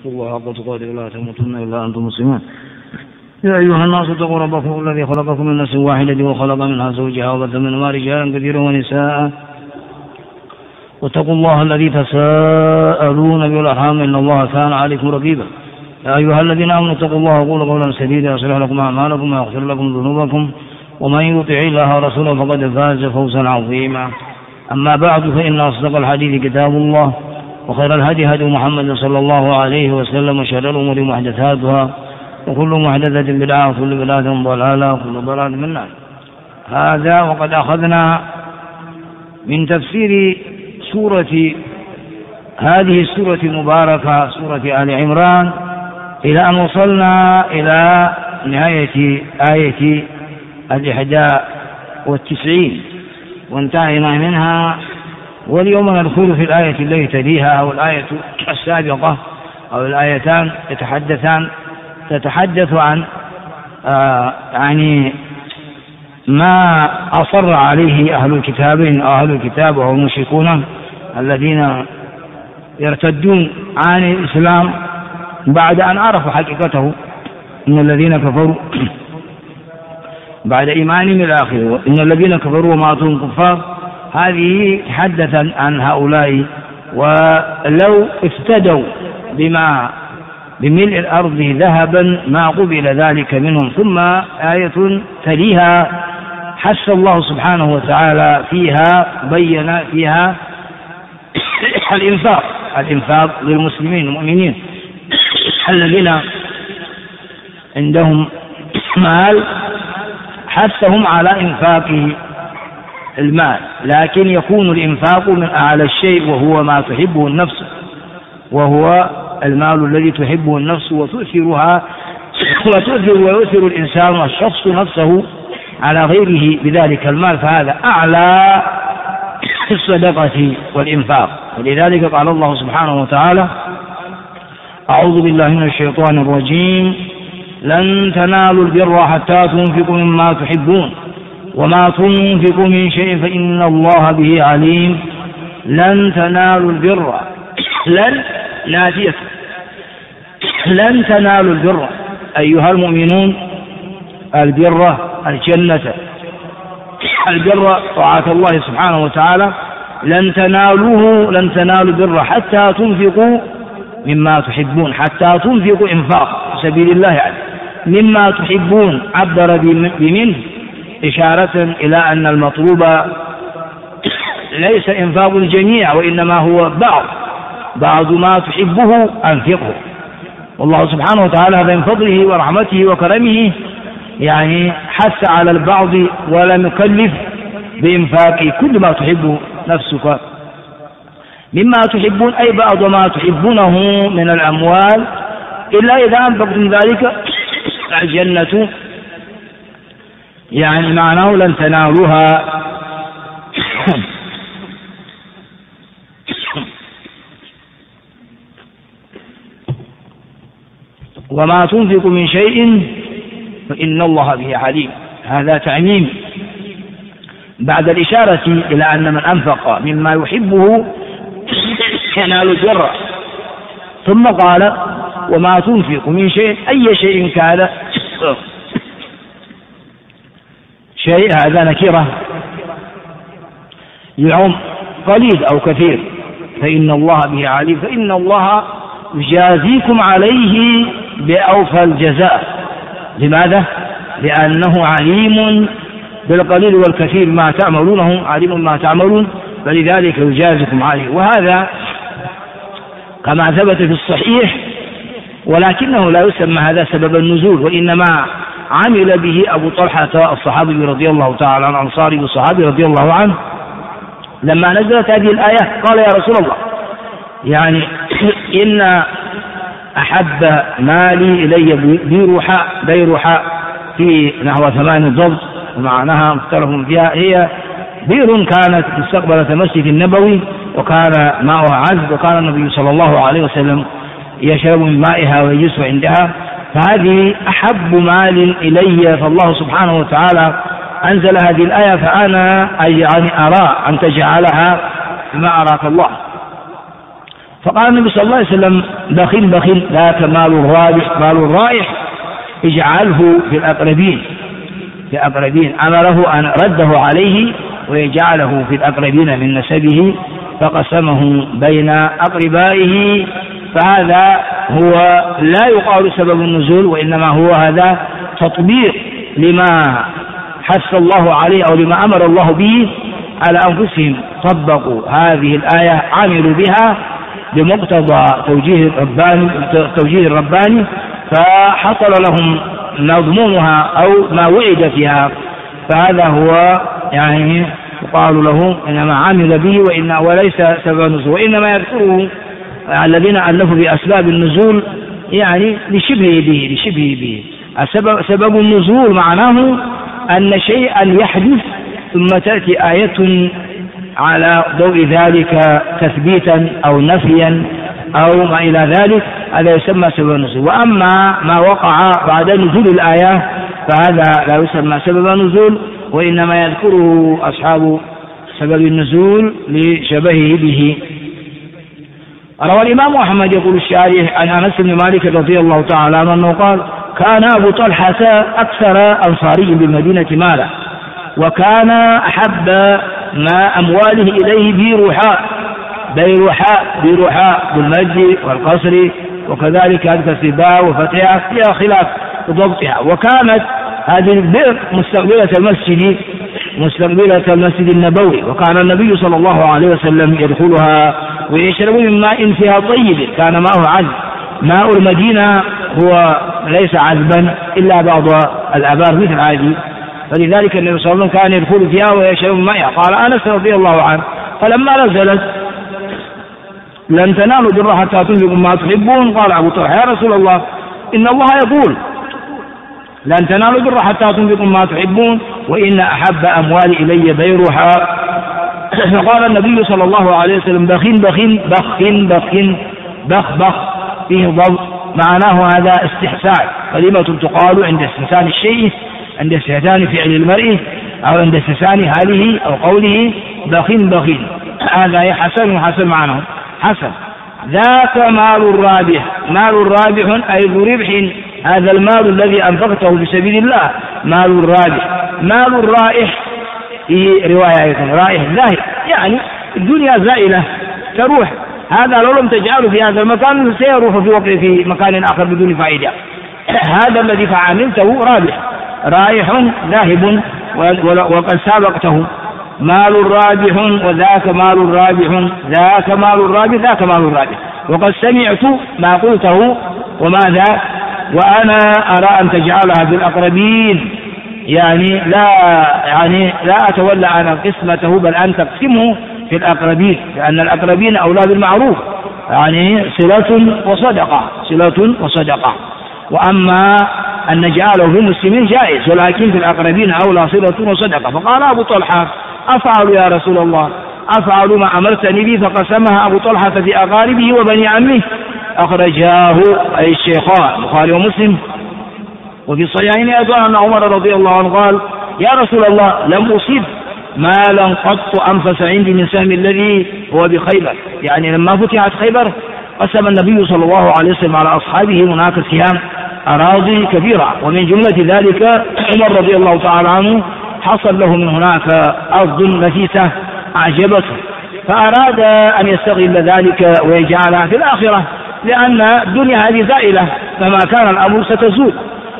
واتقوا الله حق تقاته ولا تموتن إلا أنتم مسلمون. يا أيها الناس اتقوا ربكم الذي خلقكم من نفس واحدة وخلق منها زوجها وبث منهما رجالا كثيرا ونساء واتقوا الله الذي تساءلون به والأرحام إن الله كان عليكم رقيبا. يا أيها الذين آمنوا اتقوا الله وقولوا قولا سديدا يصلح لكم أعمالكم ويغفر لكم ذنوبكم ومن يطع الله ورسوله فقد فاز فوزا عظيما. أما بعد فإن أصدق الحديث كتاب الله وخير الهدي هدي محمد صلى الله عليه وسلم وشر الأمور محدثاتها وكل محدثة بدعة وكل بدعة ضلالة وكل ضلالة من النار. هذا وقد أخذنا من تفسير هذه السورة المباركة سورة آل عمران إلى أن وصلنا إلى نهاية آية 91 وانتهينا منها، واليوم ندخل في الآية التي تليها أو الآية السابقة أو الآيتان تتحدث عن يعني ما أصر عليه أهل الكتاب وهم المشركون الذين يرتدون عن الإسلام بعد أن عرفوا حقيقته، إن الذين كفروا بعد إيمانهم الآخر إن الذين كفروا وماتوا كفار. هذه تحدث عن هؤلاء، ولو افتدوا بملء الأرض ذهبا ما قبل ذلك منهم. ثم آية تليها حث الله سبحانه وتعالى فيها بين فيها الإنفاق للمسلمين المؤمنين الذين عندهم مال، حثهم على إنفاق المال، لكن يكون الإنفاق من أعلى الشيء وهو ما تحبه النفس، وهو المال الذي تحبه النفس ويؤثر الإنسان والشخص نفسه على غيره بذلك المال، فهذا أعلى الصدقة والإنفاق. ولذلك قال الله سبحانه وتعالى: أعوذ بالله من الشيطان الرجيم: لن تنالوا البر حتى تنفقوا مما تحبون وما تنفقوا من شيء فإن الله به عليم. لن تنالوا البر، لن نافية، لن تنالوا البر أيها المؤمنون، البر الجنة، البر طاعة الله سبحانه وتعالى. لن تنالوا البر حتى تنفقوا مما تحبون، حتى تنفقوا إنفاق في سبيل الله يعني مما تحبون، عبر بمنه إشارة إلى أن المطلوب ليس إنفاق الجميع وإنما هو بعض ما تحبه أنفقه. والله سبحانه وتعالى من فضله ورحمته وكرمه يعني حث على البعض ولم يكلف بإنفاق كل ما تحب نفسك مما تحبون، أي بعض ما تحبونه من الأموال، إلا إذا أنفقتم ذلك الجنة، يعني معناه لن تنالوها. وما تنفق من شيء فإن الله به عليم. هذا تعميم بعد الإشارة إلى أن من أنفق مما يحبه ينال البر، ثم قال: وما تنفق من شيء، أي شيء كان شيء، هذا نكرة يعم قليل أو كثير، فإن الله به عليم، فإن الله يجازيكم عليه بأوفى الجزاء. لماذا؟ لأنه عليم بالقليل والكثير ما تعملونه، عليم ما تعملون، فلذلك يجازيكم عليه. وهذا كما ثبت في الصحيح، ولكنه لا يسمى هذا سبب النزول، وإنما عمل به أبو طلحة الصحابي رضي الله تعالى عنه، الأنصاري الصحابي رضي الله عنه، لما نزلت هذه الآية قال: يا رسول الله، يعني إن أحب مالي إلي بيرحاء في نحو 8 ضبط، ومعناها مختلف فيها، هي بئر كانت مستقبلة المسجد النبوي وكان ماؤها عذب، وكان النبي صلى الله عليه وسلم يشرب من مائها ويجلس عندها، فهذه أحب مال إلي. فالله سبحانه وتعالى أنزل هذه الآية، فأنا يعني أرى أن تجعلها بما أراك الله. فقال النبي صلى الله عليه وسلم: بخيل بخيل ذاك مال الرابح مال الرائح، اجعله في الأقربين. أمره أن رده عليه ويجعله في الأقربين من نسبه، فقسمه بين أقربائه. فهذا هو لا يقال سبب النزول، وإنما هو هذا تطبيق لما حث الله عليه أو لما أمر الله به على أنفسهم، طبقوا هذه الآية، عملوا بها بمقتضى توجيه الرباني، فحصل لهم مضمونها أو ما وعد فيها. فهذا هو يعني يقال له إنما عمل به وليس سبب النزول، وإنما يذكره الذين ألفوا بأسباب النزول يعني لشبهه به. سبب النزول معناه أن شيئا يحدث ثم تأتي آية على ضوء ذلك تثبيتا أو نفيا أو ما إلى ذلك، هذا يسمى سبب النزول. وأما ما وقع بعد نزول الآية فهذا لا يسمى سبب النزول، وإنما يذكره أصحاب سبب النزول لشبهه به. روى الإمام أحمد يقول الشارح عن أنس بن مالك رضي الله تعالى عنه أنه قال: كان أبو طلحة أكثر أنصاري بالمدينة مالا، وكان أحب ما أمواله إليه بيروحاء بالمد والقصر، وكذلك الكسباء وفتحها فيها خلاف ضبطها. وكانت هذه البئر مستقبلة المسجد النبوي، وكان النبي صلى الله عليه وسلم يدخلها ويشرب من ماء فيها طيب كان ماءه عذب. ماء المدينة هو ليس عذبا إلا بعض الآبار مثل هذه، فلذلك النبي صلى الله عليه وسلم كان يدخل فيها ويشرب من ماءها. قال أنس رضي الله عنه: فلما نزلت لن تنالوا البر حتى تنفقوا ما تحبون، قال أبو طلحة: يا رسول الله إن الله يقول لن تنالوا البر حتى تنفقوا ما تحبون، وإن أحب أموالي إلي بيرها. فقال النبي صلى الله عليه وسلم: بخين بخين بخين بخين بخ بخ، فيه ضبط معناه هذا استحسان، كلمة تقال عند استحسان الشيء، عند استحسان فعل المرء، أو عند استحسان حاله أو قوله بخين بخين، هذا حسن معناه حسن. ذاك مال رابح أي ذو ربح، هذا المال الذي أنفقته في سبيل الله مال رابح. مال الرائح في رواية أيضا رائح ذاهب، يعني الدنيا زائلة تروح، هذا لو لم تجعله في هذا المكان سيروح في مكان آخر بدون فائدة. هذا الذي فعملته رائح ذاهب وقد سابقته. مال رابح وذاك مال رابح، ذاك مال رابح ذاك مال رابح. وقد سمعت ما قلته وماذا، وأنا أرى أن تجعلها بالأقربين، يعني لا أتولى عن قسمته بل أن تقسمه في الأقربين، لأن الأقربين أولى بالمعروف، يعني صلة وصدقة. وأما أن نجعله في المسلمين جائز، ولكن في الأقربين أولى صلة وصدقة. فقال أبو طلحة: أفعل يا رسول الله، أفعل ما أمرتني به. فقسمها أبو طلحة في أقاربه وبني عمه. أخرجاه أي الشيخان البخاري ومسلم. وفي الصحيحين أيضا أن عمر رضي الله عنه قال: يا رسول الله لم أصيب مالا قط أنفس عندي من سهم الذي هو بخيبر. يعني لما فتحت خيبر قسم النبي صلى الله عليه وسلم على أصحابه هناك سهام أراضي كبيرة، ومن جملة ذلك عمر رضي الله تعالى عنه حصل له من هناك أرض نفيسة أعجبته، فأراد أن يستغل ذلك ويجعلها في الآخرة، لأن الدنيا هذه زائلة، فما كان الأمر ستزول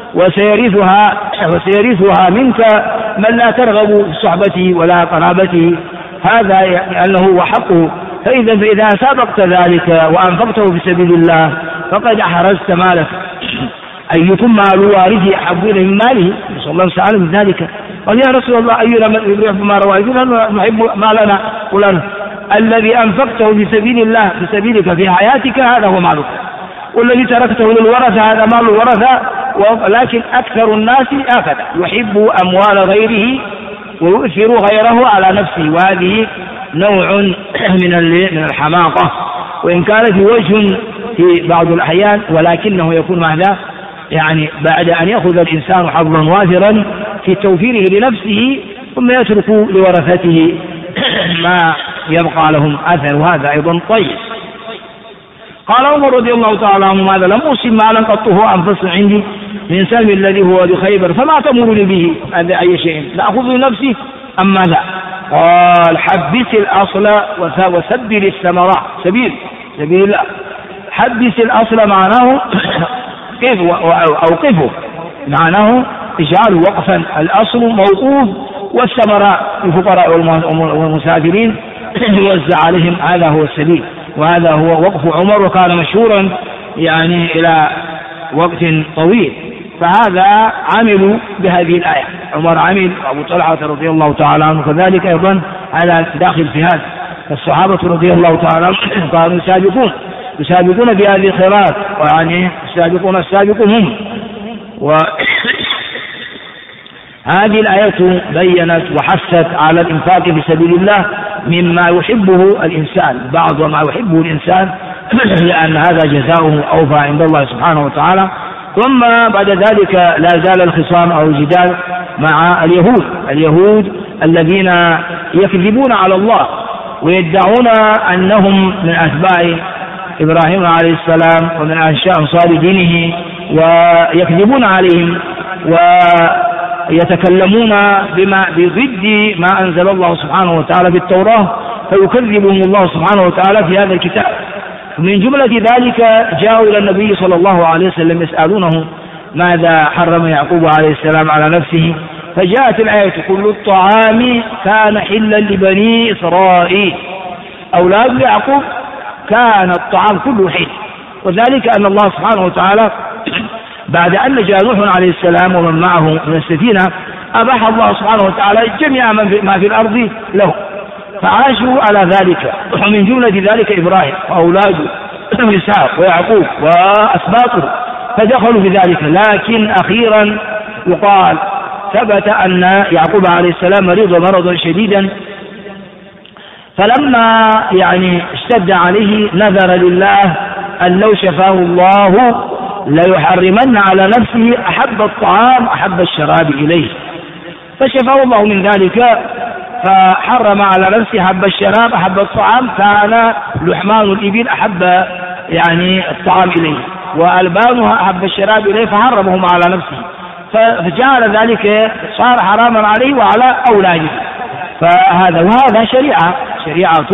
وسيرثها منك من لا ترغب في صحبته ولا قرابته، هذا لأنه هو حقه. فإذا سابقت ذلك وأنفقته في سبيل الله فقد أحرزت مالك. أيكم مال وارثه أحب إليه من ماله؟ صلى الله عليه وسلم من ذلك. قال: يا رسول الله أينا يحب ما رواه؟ نحب مالنا ولنا. الذي أنفقته في سبيل الله في سبيلك في حياتك هذا هو مالك، والذي تركته للورثة هذا مال الورثة. ولكن أكثر الناس هكذا، يحب أموال غيره ويؤثر غيره على نفسه، وهذه نوع من الحماقة، وإن كان في وجه في بعض الأحيان، ولكنه يكون ماذا؟ يعني بعد أن يأخذ الإنسان حظا وافرا في توفيره لنفسه ثم يترك لورثته ما يبقى لهم أثر، وهذا أيضا طيب. قال عمر رضي الله تعالى عنه: ماذا لم أصب مالا قط هو أنفس عندي من سلم الذي هو بخيبر، فما تأمرني به؟ هذا أي شيء نأخذ لنفسي أم ماذا؟ قال: حبس الأصل وسبل الثمرات. سبيل الله. حبس الأصل معناه كيف أوقفه، معناه اجعله وقفا، الأصل موقوف، والثمرات الفقراء والمسافرين يوزع عليهم. هذا هو السبيل، وهذا هو وقف عمر، وكان مشهورا يعني إلى وقت طويل. فهذا عملوا بهذه الآية، عمر عمل، أبو طلحة رضي الله تعالى عنه كذلك أيضا على داخل في هذا. الصحابة رضي الله تعالى عنهم كانوا يسابقون بهذه الخيرات، ويعني السابقون هم. هذه الآية بيّنت وحثت على الإنفاق في سبيل الله مما يحبه الإنسان، بعض ما يحبه الإنسان، لأن هذا جزاؤه أوفى عند الله سبحانه وتعالى. ثم بعد ذلك لا زال الخصام أو الجدال مع اليهود الذين يكذبون على الله ويدعون أنهم من أتباع إبراهيم عليه السلام ومن أنصار دينه، ويكذبون عليهم ويتكلمون بضد ما أنزل الله سبحانه وتعالى بالتوراة، فيكذبهم الله سبحانه وتعالى في هذا الكتاب. من جملة ذلك جاءوا إلى النبي صلى الله عليه وسلم يسألونه ماذا حرم يعقوب عليه السلام على نفسه، فجاءت الآية: كل الطعام كان حلا لبني إسرائيل. أولاد يعقوب كان الطعام كله حل، وذلك أن الله سبحانه وتعالى بعد أن نجا نوح عليه السلام ومن معه من السفينة أباح الله سبحانه وتعالى جميع ما في الأرض له، فعاشوا على ذلك. ومن جملة ذلك إبراهيم وأولاده إسحاق ويعقوب وأسباطه، فدخلوا في ذلك. لكن أخيرا يقال ثبت أن يعقوب عليه السلام مريض مرضا شديدا، فلما اشتد عليه نذر لله أن لو شفاه الله ليحرمن على نفسه أحب الطعام أحب الشراب إليه، فشفاه الله من ذلك، فحرم على نفسه أحب الشراب أحب الطعام، كان لحمان الإبل أحب الطعام إليه، وألبانها أحب الشراب إليه، فحرمهم على نفسه، فجعل ذلك صار حراما عليه وعلى أولاده. وهذا شريعة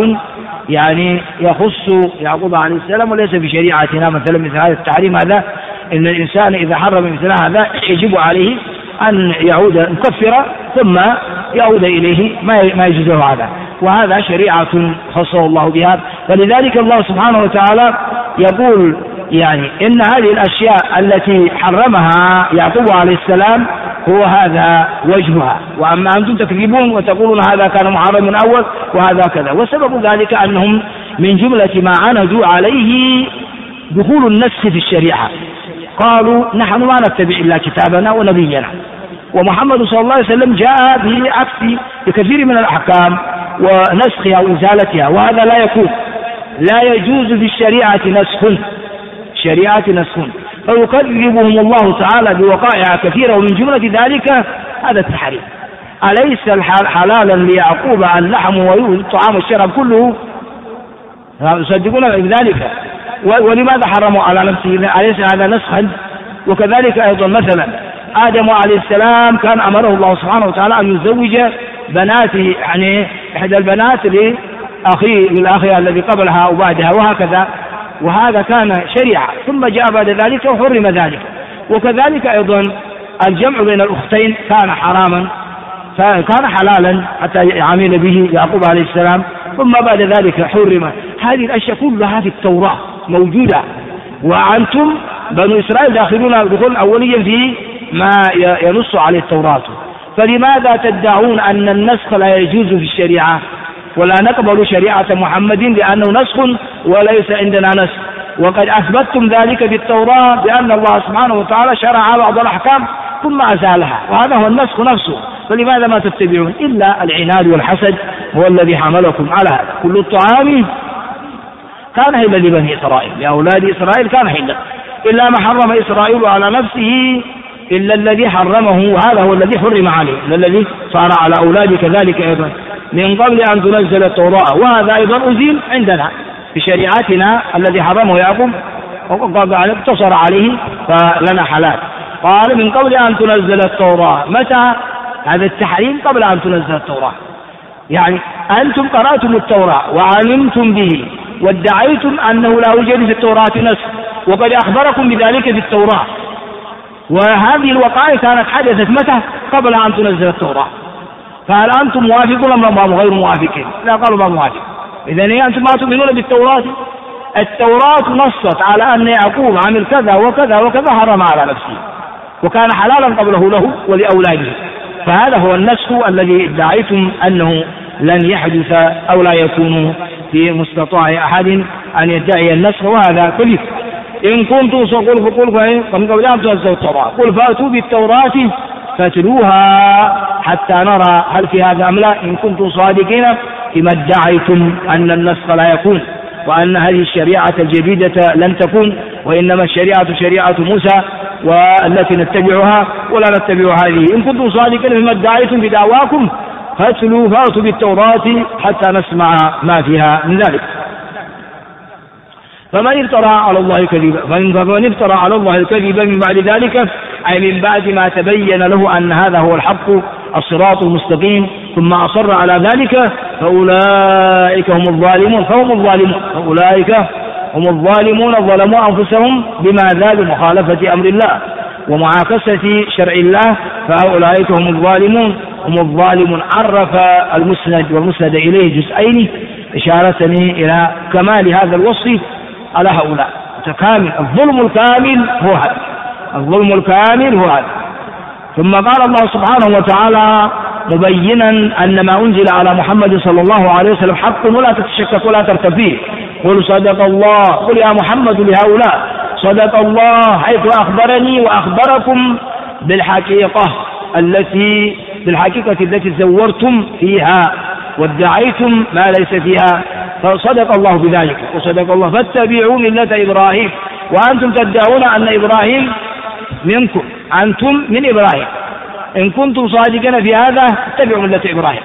يخص يعقوب عليه السلام، وليس في شريعتنا. مثل هذا التحريم هذا، إن الإنسان إذا حرم مثل هذا يجب عليه أن يعود مكفرا ثم يعود إليه ما يجوز هذا، وهذا شريعة خصه الله بها. فلذلك الله سبحانه وتعالى يقول إن هذه الأشياء التي حرمها يعقوب عليه السلام هو هذا وجهها، وأما أنتم تكذبون وتقولون هذا كان محرم من أول وهذا كذا. وسبب ذلك أنهم من جملة ما عندوا عليه دخول النسخ في الشريعة، قالوا نحن ما نتبع إلا كتابنا ونبينا، ومحمد صلى الله عليه وسلم جاء بعكس بكثير من الأحكام ونسخها وإزالتها، وهذا لا يكون، لا يجوز في الشريعة نسخ، فيكذبهم الله تعالى بوقائع كثيرة، ومن جملة ذلك هذا التحريم. أليس حلالا ليعقوب اللحم والطعام والشراب كله؟ يصدقون بذلك، ولماذا حرموا على نفسه؟ أليس هذا نسخا؟ وكذلك أيضا مثلا آدم عليه السلام كان أمره الله سبحانه وتعالى أن يزوج بناته، إحدى البنات للأخي الذي قبلها أو بعدها، وهكذا، وهذا كان شريعة. ثم جاء بعد ذلك وحرم ذلك. وكذلك أيضا الجمع بين الأختين كان حراما، فكان حلالا حتى يعامل به يعقوب عليه السلام، ثم بعد ذلك حرم. هذه الأشياء كلها في التوراة موجودة، وأنتم بنو إسرائيل داخلون دخول أوليا في ما ينص عليه التوراة، فلماذا تدعون أن النسخ لا يجوز في الشريعة ولا نقبل شريعة محمد لأنه نسخ وليس عندنا نسخ، وقد أثبتتم ذلك بالتوراة بأن الله سبحانه وتعالى شرع بعض الأحكام ثم أزالها، وهذا هو النسخ نفسه، فلماذا ما تتبعون؟ إلا العناد والحسد هو الذي حملكم على هذا. كل الطعام كان حلا لبني إسرائيل، لأولاد إسرائيل كان حلا، إلا ما حرم إسرائيل على نفسه إلا الذي حرمه، وهذا هو الذي حرم عليه، الذي صار على أولاد كذلك أيضا من قبل أن تنزل التوراة، وهذا أيضا أزيل عندنا بشريعتنا الذي حرمه يعقوب اقتصر عليه فلنا حلال. قال من قبل أن تنزل التوراة. متى هذا التحريم؟ قبل أن تنزل التوراة، يعني أنتم قرأتم التوراة وعلمتم به وادعيتم أنه لا يوجد في التوراة نسخ، وقد أخبركم بذلك في التوراة، وهذه الوقائع كانت حدثت متى؟ قبل أن تنزل التوراة. فهل أنتم موافقون أم غير موافقين؟ لا، قالوا ما موافق. إذن أنتم ما تؤمنون بالتوراة؟ التوراة نصت على أن يعقوب عمل كذا وكذا وكذا حرم على نفسه، وكان حلالا قبله له ولأولاده. فهذا هو النسخ الذي ادعيتم أنه لن يحدث أو لا يكون في مستطاع أحد أن يدعي النسخ، وهذا كذب. إن كنتم قل قبل أن تنزلوا التوراة قل فأتوا بالتوراة فاتلوها حتى نرى هل في هذا أم لا، إن كنتم صادقين فيما ادعيتم أن النسخ لا يكون وأن هذه الشريعة الجديدة لن تكون، وإنما الشريعة شريعة موسى والتي نتبعها ولا نتبع هذه. إن كنتم صادقين فيما ادعيتم بدعواكم فاتوا بالتوراة حتى نسمع ما فيها من ذلك. فمن افترى على الله الكذب من بعد ذلك، أي من بعد ما تبين له أن هذا هو الحق الصراط المستقيم، ثم أصر على ذلك، فأولئك هم الظالمون. فأولئك هم الظالمون ظلموا أنفسهم بماذا؟ بمخالفة أمر الله ومعاكسة شرع الله، فأولئك هم الظالمون. عرف المسند والمسند إليه جزئين إشارة إلى كمال هذا الوصف على هؤلاء متكامل. الظلم الكامل هو هذا. ثم قال الله سبحانه وتعالى مبينا أن ما أنزل على محمد صلى الله عليه وسلم حق ولا تتشكك ولا ترتب فيه. قل صدق الله، قل يا محمد لهؤلاء صدق الله حيث أخبرني وأخبركم بالحقيقة التي زورتم فيها وادعيتم ما ليس فيها، فصدق الله بذلك وصدق الله. فاتبعوا ملة إبراهيم، وأنتم تدعون أن إبراهيم منكم، أنتم من إبراهيم. إن كنتم صادقين في هذا اتبعوا ملة إبراهيم.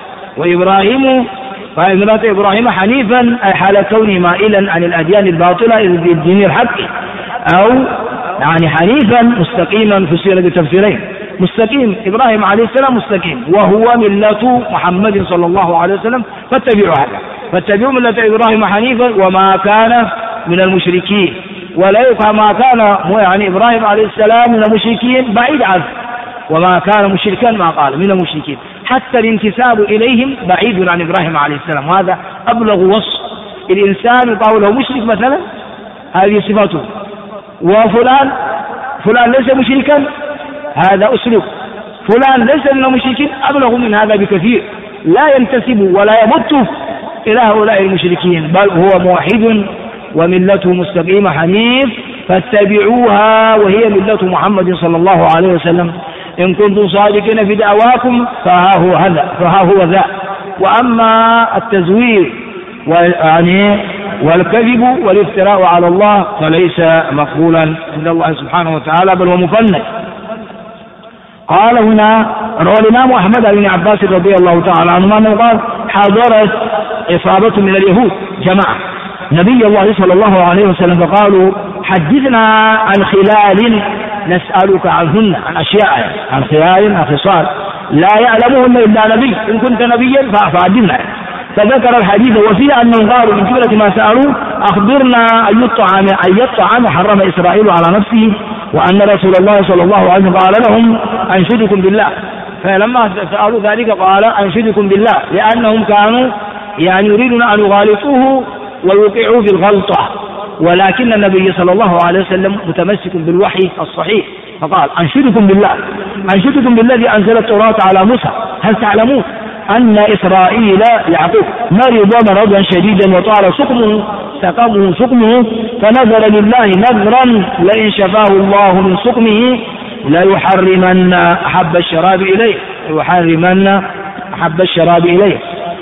وملة إبراهيم حنيفا أي حال كونه مائلا عن الأديان الباطلة إلى الدين الحق، أو يعني حنيفا مستقيما في صيغة تفسيرين. مستقيم إبراهيم عليه السلام مستقيم، وهو ملة محمد صلى الله عليه وسلم، فاتبعوا ملة إبراهيم حنيفا وما كان من المشركين. ولا ما كان يعني إبراهيم عليه السلام من المشركين بعيد عنه، وما كان مشركا ما قال من المشركين، حتى الانتساب إليهم بعيد عن إبراهيم عليه السلام. وهذا أبلغ وصف. الإنسان يقال له مشرك مثلا، هذه صفاته. وفلان ليس مشركا، هذا أسلوب. فلان ليس من المشركين، أبلغ من هذا بكثير، لا ينتسب ولا يمت إلى هؤلاء المشركين، بل هو موحد وملته مستقيمة حنيف، فاتبعوها وهي ملة محمد صلى الله عليه وسلم. إن كنتم صادقين في دعواكم فها هو ذا. وأما التزوير والكذب والافتراء على الله فليس مقبولا عند الله سبحانه وتعالى، بل هو مفند. قال هنا روى الإمام أحمد بن عباس رضي الله تعالى عنهما أنه قال حضرت إصابة من اليهود جماعة نبي الله صلى الله عليه وسلم، فقالوا حدثنا عن خلال نسألك عنهن، عن أشياء، عن خلال، عن خصال لا يعلمهن إلا نبي، إن كنت نبيا فأعلمنا. فذكر الحديث وفيه أنهم قالوا من جملة ما سألوا أخبرنا أي الطعام حرم إسرائيل على نفسه، وأن رسول الله صلى الله عليه وسلم قال لهم أنشدكم بالله. فلما سألوا ذلك قال أنشدكم بالله، لأنهم كانوا يعني يريدون أن يغالطوه ويوقعوا في الغلطة، ولكن النبي صلى الله عليه وسلم متمسك بالوحي الصحيح، فقال أنشدكم بالذي أنزل التوراة على موسى، هل تعلمون أن إسرائيل يعقوب مرض مرضا شديدا وطال سقمه فنذر لله نذرا لئن شفاه الله من سقمه ليحرمن أحب الشراب إليه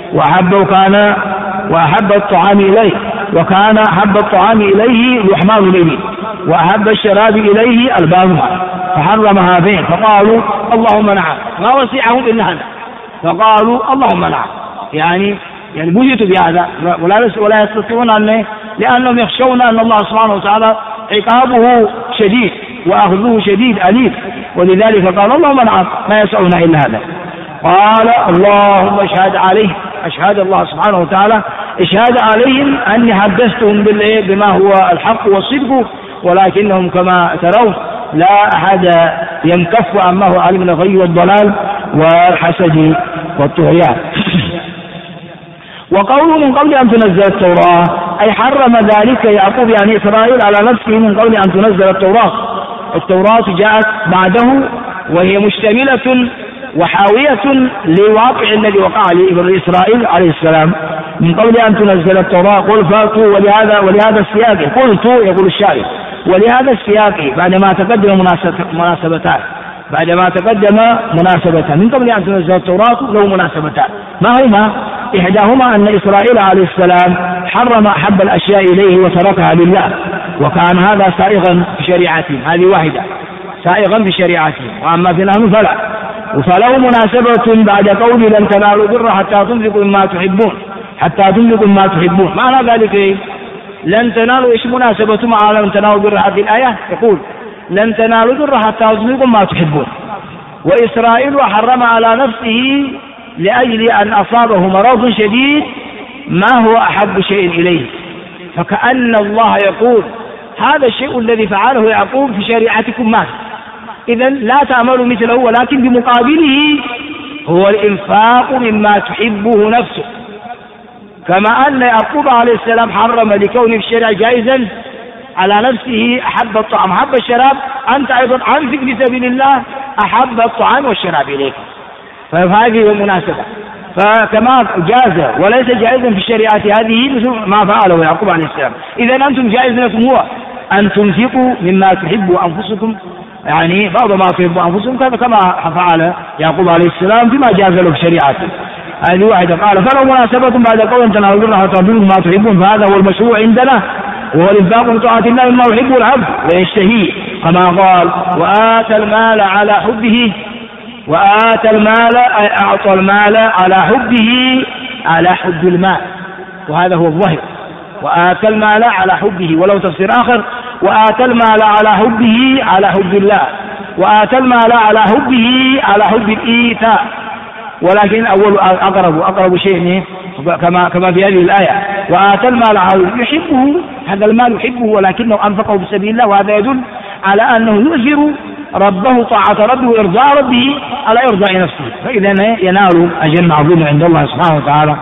وأحب الطعام إليه، وكان أحب الطعام إليه لحمان الإبل، وأحب الشراب إليه البانها، فحرمها فيه. فقالوا اللهم نعم، ما وسعهم إلا هذا، فقالوا اللهم نعم، يعني بوجدوا بهذا ولا يستطيعون لأنهم يخشون أن الله سبحانه وتعالى عقابه شديد وأخذه شديد أليم، ولذلك قال اللهم نعم ما يسعون إلا هذا. قال اللهم اشهد عليهم، أشهد الله سبحانه وتعالى اشهد عليهم أني حدثتهم بما هو الحق والصدق، ولكنهم كما ترون لا أحد ينكف عما هو علم الغي والضلال والحسد والطغيان. وقوله من قبل أن تنزل التوراة أي حرم ذلك يعقوب يعني إسرائيل على نفسه من قبل أن تنزل التوراة. التوراة جاءت بعده وهي مشتملة وحاوية لواقع الذي وقع لابن إسرائيل عليه السلام من قبل أن تنزل التوراة. قل فاتوا ولهذا السياق قلت يقول الشاعر ولهذا السياق بعدما تقدم مناسبتان من قبل أن تنزل التوراة له مناسبتان. ما هما؟ إحداهما أن إسرائيل عليه السلام حرم أحب الأشياء إليه وتركها لله، وكان هذا سائغا في شريعتهم، هذه واحدة سائغا في شريعتهم. وأما في نحن فله مناسبة بعد قول لن تنالوا البر حتى تنفقوا مما تحبون. معنى ذلك إيه؟ لن تنالوا، إيش مناسبة مع لن تنالوا البر؟ هذه الآية يقول لن تنالوا البر حتى تنفقوا ما تحبون. وإسرائيل حرم على نفسه لأجل أن أصابه مرض شديد ما هو أحب شيء إليه، فكأن الله يقول هذا الشيء الذي فعله يعقوب في شريعتكم مات، إذن لا تعملوا مثله، ولكن بمقابله هو الإنفاق مما تحبه نفسه. كما أن يعقوب عليه السلام حرم لكونه في الشريعة جائزا على نفسه أحب الطعام أحب الشراب، أنت أيضا أنفق في سبيل الله أحب الطعام والشراب إليك، فهذه المناسبة. فكما جاز وليس جائزا في الشريعة هذه مثل ما فعله يعقوب عليه السلام، إذن أنتم جائز لكم هو أن تنفقوا مما تحبوا أنفسكم، يعني بعض ما تحبوا أنفسكم كما فعل يعقوب عليه السلام فيما جاز له في شريعته. هذه واحدة. قال فلو مناسبة بعد قول تنالوا البر حتى تنفقوا ما تحبون، فهذا هو المشروع عندنا، وهو الإنفاق من طاعة الله مما يحب العبد ويشتهيه، كما قال وآتى المال على حبه، وآتى المال أي أعطى المال على حبه على حب المال، وهذا هو الظاهر. وآتى المال على حبه، ولو تفسير آخر وآتى المال على حبه على حب الله، وآتى المال على حبه على حب الإيتاء، ولكن أول أقرب شيء كما في هذه الآية وآتى المال على يحبه، هذا المال يحبه ولكنه أنفقه في سبيل الله، وهذا يدل على أنه يؤثر ربه طاعة ربه وإرضاء ربه على إرضاء نفسه، فإذا ينال أجر عظيم عند الله سبحانه وتعالى.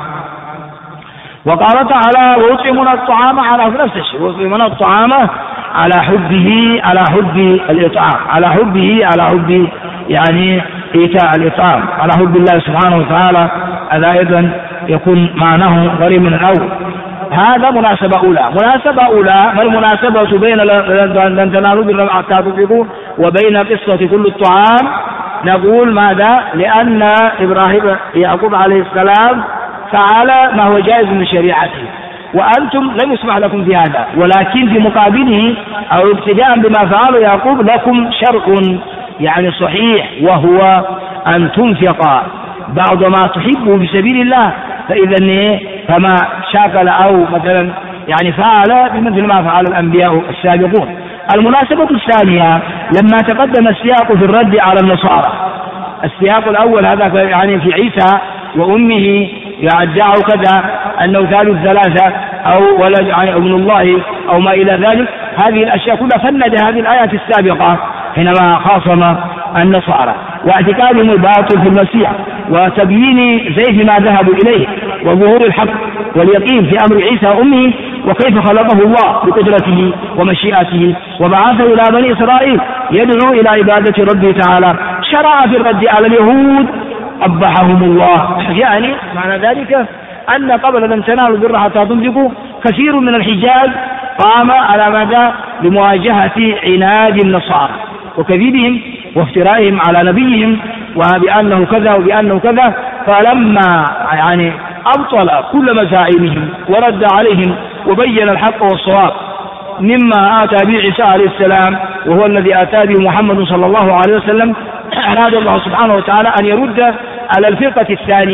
وقال تعالى ويطعمون الطعام على نفس الشيء، ويطعمون الطعام على حبه على حب الإطعام، على حب يعني إيتاء الإطعام على حب الله سبحانه وتعالى، هذا أيضا يكون معناه قريب من الأول. هذا مناسبة أولى. ما المناسبة بين لن تنالوا البر حتى تنفقوا وبين قصة كل الطعام؟ نقول ماذا؟ لأن يعقوب عليه السلام فعل ما هو جائز من شريعته، وأنتم لم يسمح لكم في هذا، ولكن في مقابله أو ابتداء بما فعله يعقوب لكم شرع يعني صحيح، وهو أن تنفق بعض ما تحبه في سبيل الله. فإذا كما شاكل أو مثلا يعني فعل بمثل ما فعل الأنبياء السابقون. المناسبة الثانية لما تقدم السياق في الرد على النصارى، السياق الأول هذا يعني في عيسى وأمه يدعوا كذا أنه ثالث ثلاثة أو ولد ابن الله أو ما إلى ذلك، هذه الأشياء كلها فند هذه الآيات السابقة حينما خاصم النصارى، واعتقادهم الباطل في المسيح وتبيين زيف ما ذهبوا إليه وظهور الحق واليقين في أمر عيسى وأمه وكيف خلقه الله بقدرته ومشيئته وبعثه إلى بني إسرائيل يدعو إلى عبادة ربه تعالى. شرع في الرد على اليهود قبحهم الله، يعني معنى ذلك أن قبل لن تنالوا البر حتى تنفقوا كثير من الحجاج قام على مدى لمواجهة عناد النصارى وكذبهم وافترائهم على نبيهم وبأنه كذا وبأنه كذا، فلما يعني أبطل كل مزاعمهم ورد عليهم وبين الحق والصواب مما آتى به عيسى عليه السلام وهو الذي آتى به محمد صلى الله عليه وسلم، أراد الله سبحانه وتعالى أن يرد على الفرقة الثانية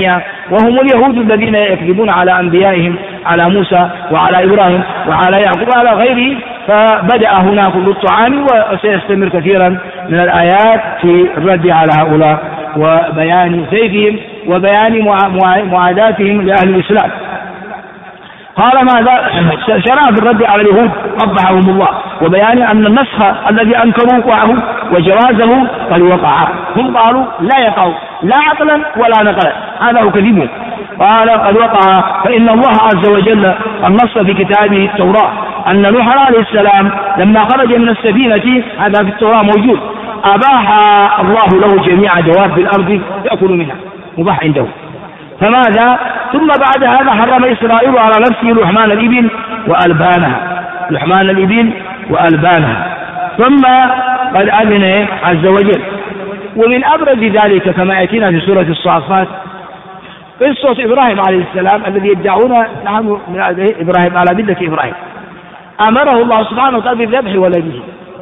وهم اليهود الذين يكذبون على أنبيائهم، على موسى وعلى إبراهيم وعلى يعقوب وعلى غيره. فبدأ هنا كل الطعام، وسيستمر كثيرا من الآيات في الرد على هؤلاء وبيان زيغهم وبيان معاداتهم لأهل الإسلام. قال ماذا؟ شرع في الرد على اليهود قبحهم الله، وبيان أن النسخ الذي أنكروا وقعه وجوازه قد وقع. هم قالوا لا يقع لا عقلا ولا نقلا، هذا هو كذبهم. قال قد وقع، فإن الله عز وجل النص في كتابه التوراة أن نوح عليه السلام لما خرج من السفينة، هذا في التوراة موجود، أباح الله له جميع دواب الأرض يأكل منها، مباح عنده. فماذا؟ ثم بعد هذا حرم إسرائيل على نفسه لحمان الإبل وألبانها، لحمان الإبل وألبانها، ثم قد أذن عز وجل. ومن أبرز ذلك كما يأتينا في سورة الصافات قصة إبراهيم عليه السلام الذي يدعون نحن من إبراهيم على ملة إبراهيم. أمره الله سبحانه وتعالى بذبح ولده،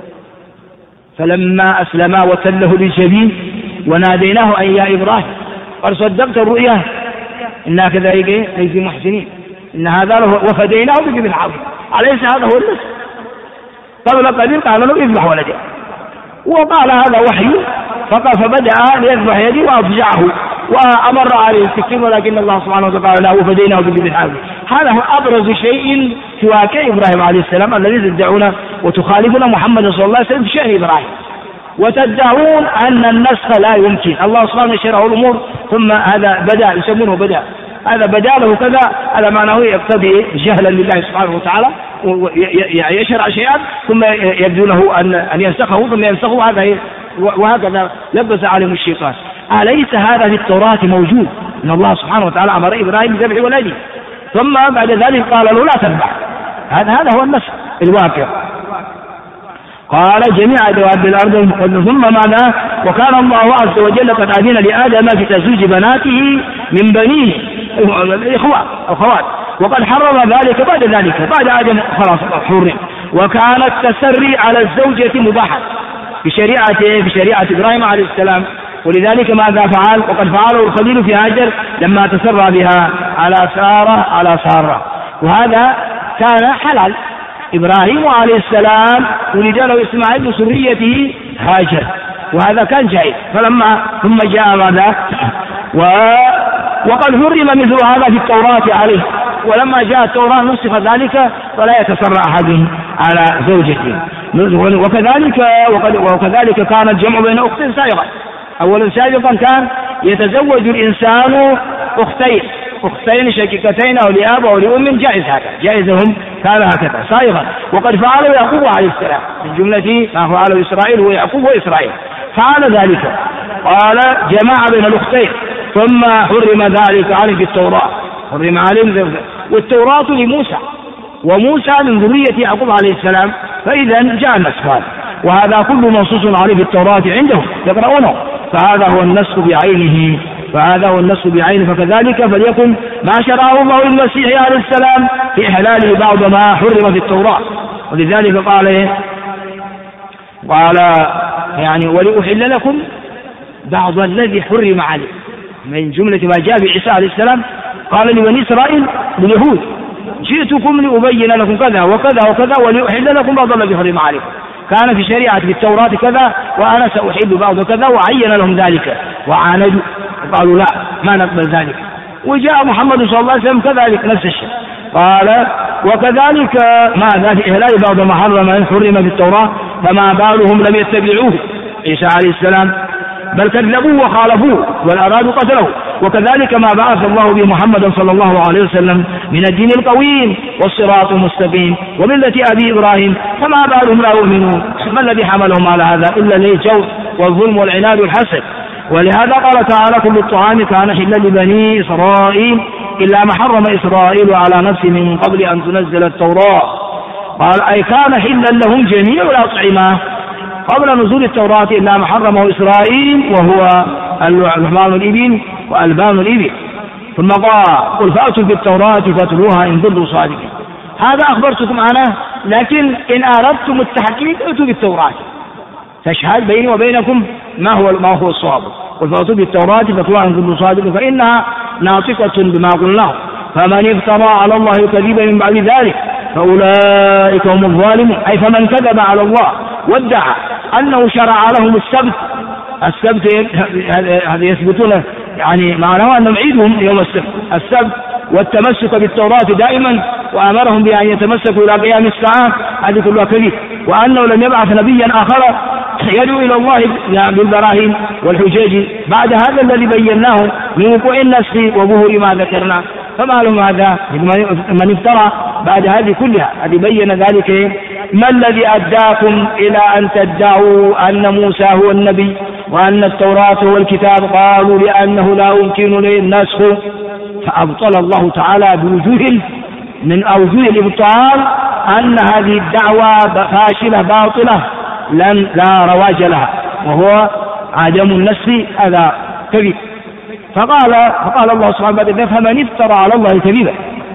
فلما أسلما وتله للجبين وناديناه أن يا إبراهيم قد صدقت الرؤيا إنا كذلك نجزي المحسنين إن هذا له وفديناه بذبح عظيم. أليس هذا هو النص؟ قبل قليل قال له اذبح ولده، وقال هذا وحي فقال فبدأ ليذبح يدي وأفجعه وأمر عليه السكين، ولكن الله سبحانه وتعالى قال له وفديناه بذبح عظيم. هذا هو أبرز شيء في واقع إبراهيم عليه السلام الذي تدعون وتخالفون محمد صلى الله عليه وسلم في شأن إبراهيم، وتدعون أن النسخ لا يمكن. الله سبحانه يشرع الأمور ثم هذا بدأ يسمونه بدأ، هذا بدأ له كذا، هذا معناه يقتضي جهلا لله سبحانه وتعالى، يشرع شيئا ثم يبدو له أن ينسخه ثم ينسخه، هذا وهكذا لبس عليهم الشيطان. أليس هذا في التوراة موجود؟ إن الله سبحانه وتعالى أمر إبراهيم بذبح ولده ثم بعد ذلك قال له لا تذبح. هذا هو النسخ الواقع. قال جميع دواب الأرض ثم ماذا؟ وكان الله عز وجل قد أذن لآدم في تزويج بناته من بنيه الأخوات، وقد حرم ذلك بعد ذلك، بعد آدم خلاص حرم. وكان التسري على الزوجة مباحا في شريعة إبراهيم عليه السلام، ولذلك ماذا فعل؟ وقد فعله الخليل في هاجر لما تسرى بها على سارة، وهذا كان حلال. إبراهيم عليه السلام ولد له إسماعيل بسريته هاجر، وهذا كان جائز. فلما ثم جاء ماذا؟ وقد حرم مثل هذا في التوراة عليه، ولما جاء التوراة نسخ ذلك فلا يتسرى أحد على زوجته. وكذلك كان الجمع بين أختين سائغا. أولا سابقا كان يتزوج الإنسان أختين شقيقتين أو لأب أو لأم، جائز، هذا جائزهم كان هكذا سائغا. وقد فعله يعقوب عليه السلام من جملة ما فعله إسرائيل ويعقوب وإسرائيل، فعل ذلك، قال جمع بين الأختين، ثم حرم ذلك عليه في التوراة، حرم عليه. والتوراة لموسى، وموسى من ذرية يعقوب عليه السلام، فإذا جاء النسخ، وهذا كل منصوص عليه في التوراة عندهم يقرؤونه، فهذا هو النسخ بعينه، فكذلك فليكن ما شرعه الله للمسيح عليه السلام في إحلاله بعض ما حرم في التوراة. ولذلك قال يعني ولأحل لكم بعض الذي حرم عليه، من جملة ما جاء في عيسى عليه السلام قال لبني إسرائيل لليهود جئتكم لأبين لكم كذا وكذا وكذا ولأحل لكم بعض الذي حرم عليكم. كان في شريعة في التوراة كذا وأنا سأحل بعض كذا، وعين لهم ذلك وعاندوا وقالوا لا ما نقبل ذلك. وجاء محمد صلى الله عليه وسلم كذلك نفس الشيء، قال وكذلك ماذا في إهلاء بعض ما حرم في التوراة، فما بالهم لم يتبعوه عيسى عليه السلام، بل كذبوه وخالفوه والأرادوا قتله. وكذلك ما بعث الله به محمد صلى الله عليه وسلم من الدين القويم والصراط المستقيم وملة أبي إبراهيم، فما بالهم لا يؤمنون. ما الذي حملهم على هذا إلا الجور والظلم والعناد والحسد. ولهذا قال تعالى كل الطعام كان حلا لبني إسرائيل إلا ما حرم إسرائيل على نفسه من قبل أن تنزل التوراة. قال أي كان حلا لهم جميع الأطعمة قبل نزول التوراة إلا ما حرمه إسرائيل وهو لحمان الإبل وألبان الإبل. ثم قل فأتوا بالتوراة فاتلوها إن كنتم صادقين. هذا أخبرتكم عنه، لكن إن أردتم التحقيق أتوا بالتوراة تشهد بيني وبينكم ما هو الصواب. قل فأتوا بالتوراة فاتلوها إن كنتم صادقين، فإنها ناطقة بما قلناه. فمن افترى على الله الكذب من بعد ذلك فأولئك هم الظالمون، أي فمن كذب على الله وادعى أنه شرع لهم السبت هذا يثبتون يعني معناه أنهم عيدهم يوم السبت والتمسك بالتوراة دائما، وأمرهم بأن يتمسكوا إلى قيام الساعة، هذه كلها كذب. وأنه لم يبعث نبيا آخر يدعو إلى الله بالبراهين والحجاج بعد هذا الذي بيناه من وقوع النسخ وظهور ما ذكرنا. فما لهم هذا من افترى بعد هذه كلها؟ هذه بين ذلك. ما الذي أداكم إلى أن تدعوا أن موسى هو النبي وأن التوراة هو الكتاب؟ قالوا لأنه لا يمكن النسخ. فأبطل الله تعالى بوجوه من أوجه الإبطال أن هذه الدعوة فاشلة باطلة لا رواج لها، وهو عدم النسخ، هذا كذب. فقال الله سبحانه وتعالى فمن افترى على الله الكذب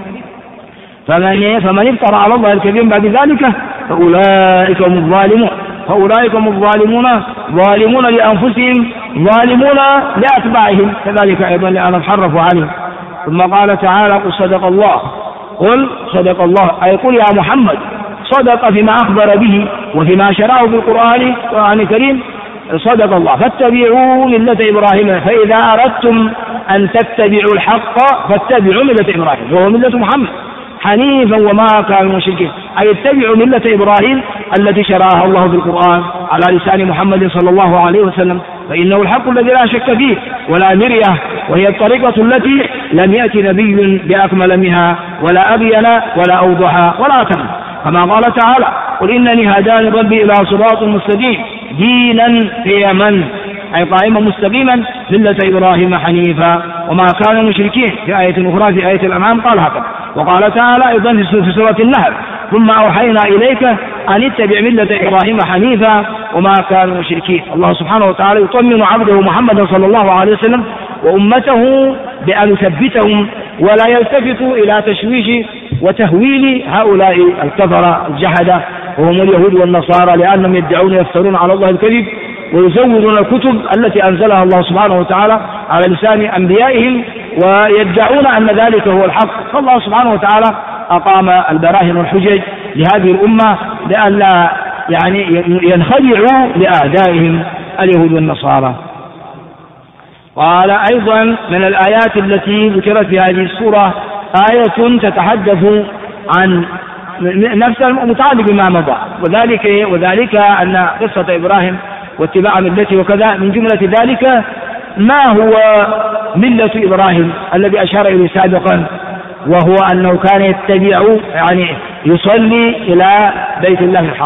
فمن افترى على الله الكذب بعد ذلك فأولئك هم الظالمون. فأولئك هم الظالمون، ظالمون لأنفسهم، ظالمون لأتباعهم كذلك أيضا لأن حرفوا عليهم. ثم قال تعالى قل صدق الله، قل صدق الله، أي قل يا محمد صدق فيما أخبر به وفيما شرعه في القرآن الكريم، صدق الله. فاتبعوا ملة إبراهيم، فإذا أردتم أن تتبعوا الحق فاتبعوا ملة إبراهيم وهو ملة محمد حنيفا وما كان من المشركين، أي اتبعوا ملة إبراهيم التي شرعها الله في القرآن على لسان محمد صلى الله عليه وسلم، فإنه الحق الذي لا شك فيه ولا مرية، وهي الطريقة التي لم يأتي نبي بأكمل منها ولا أبين ولا أوضح ولا أتم. كما قال تعالى قل إنني هداني ربي إلى صراط مستقيم دينا قيما، أي قائما مستقيما ملة إبراهيم حنيفا وما كان المشركين. في آية أخرى في آية الأنعام قال هكذا. وقال تعالى أيضا في سورة النحل ثم أوحينا إليك أن اتبع ملة إبراهيم حنيفا وما كان المشركين. الله سبحانه وتعالى يطمن عبده محمد صلى الله عليه وسلم وأمته بأن يثبتهم ولا يلتفتوا إلى تشويش وتهويل هؤلاء الكفرة الجحدة وهم اليهود والنصارى، لأنهم يدعون يفترون على الله الكذب ويزودون الكتب التي أنزلها الله سبحانه وتعالى على لسان أنبيائهم ويدعون أن ذلك هو الحق. فالله سبحانه وتعالى أقام البراهين والحجج لهذه الأمة لئلا يعني ينخدعوا لأعدائهم اليهود والنصارى. قال أيضا من الآيات التي ذكرت في هذه السورة آية تتحدث عن نفس المتعلق بما مضى، وذلك أن قصة إبراهيم واتباع ملته وكذا من جملة ذلك ما هو ملة إبراهيم الذي أشار إليه سابقا، وهو أنه كان يتبع يعني يصلي إلى بيت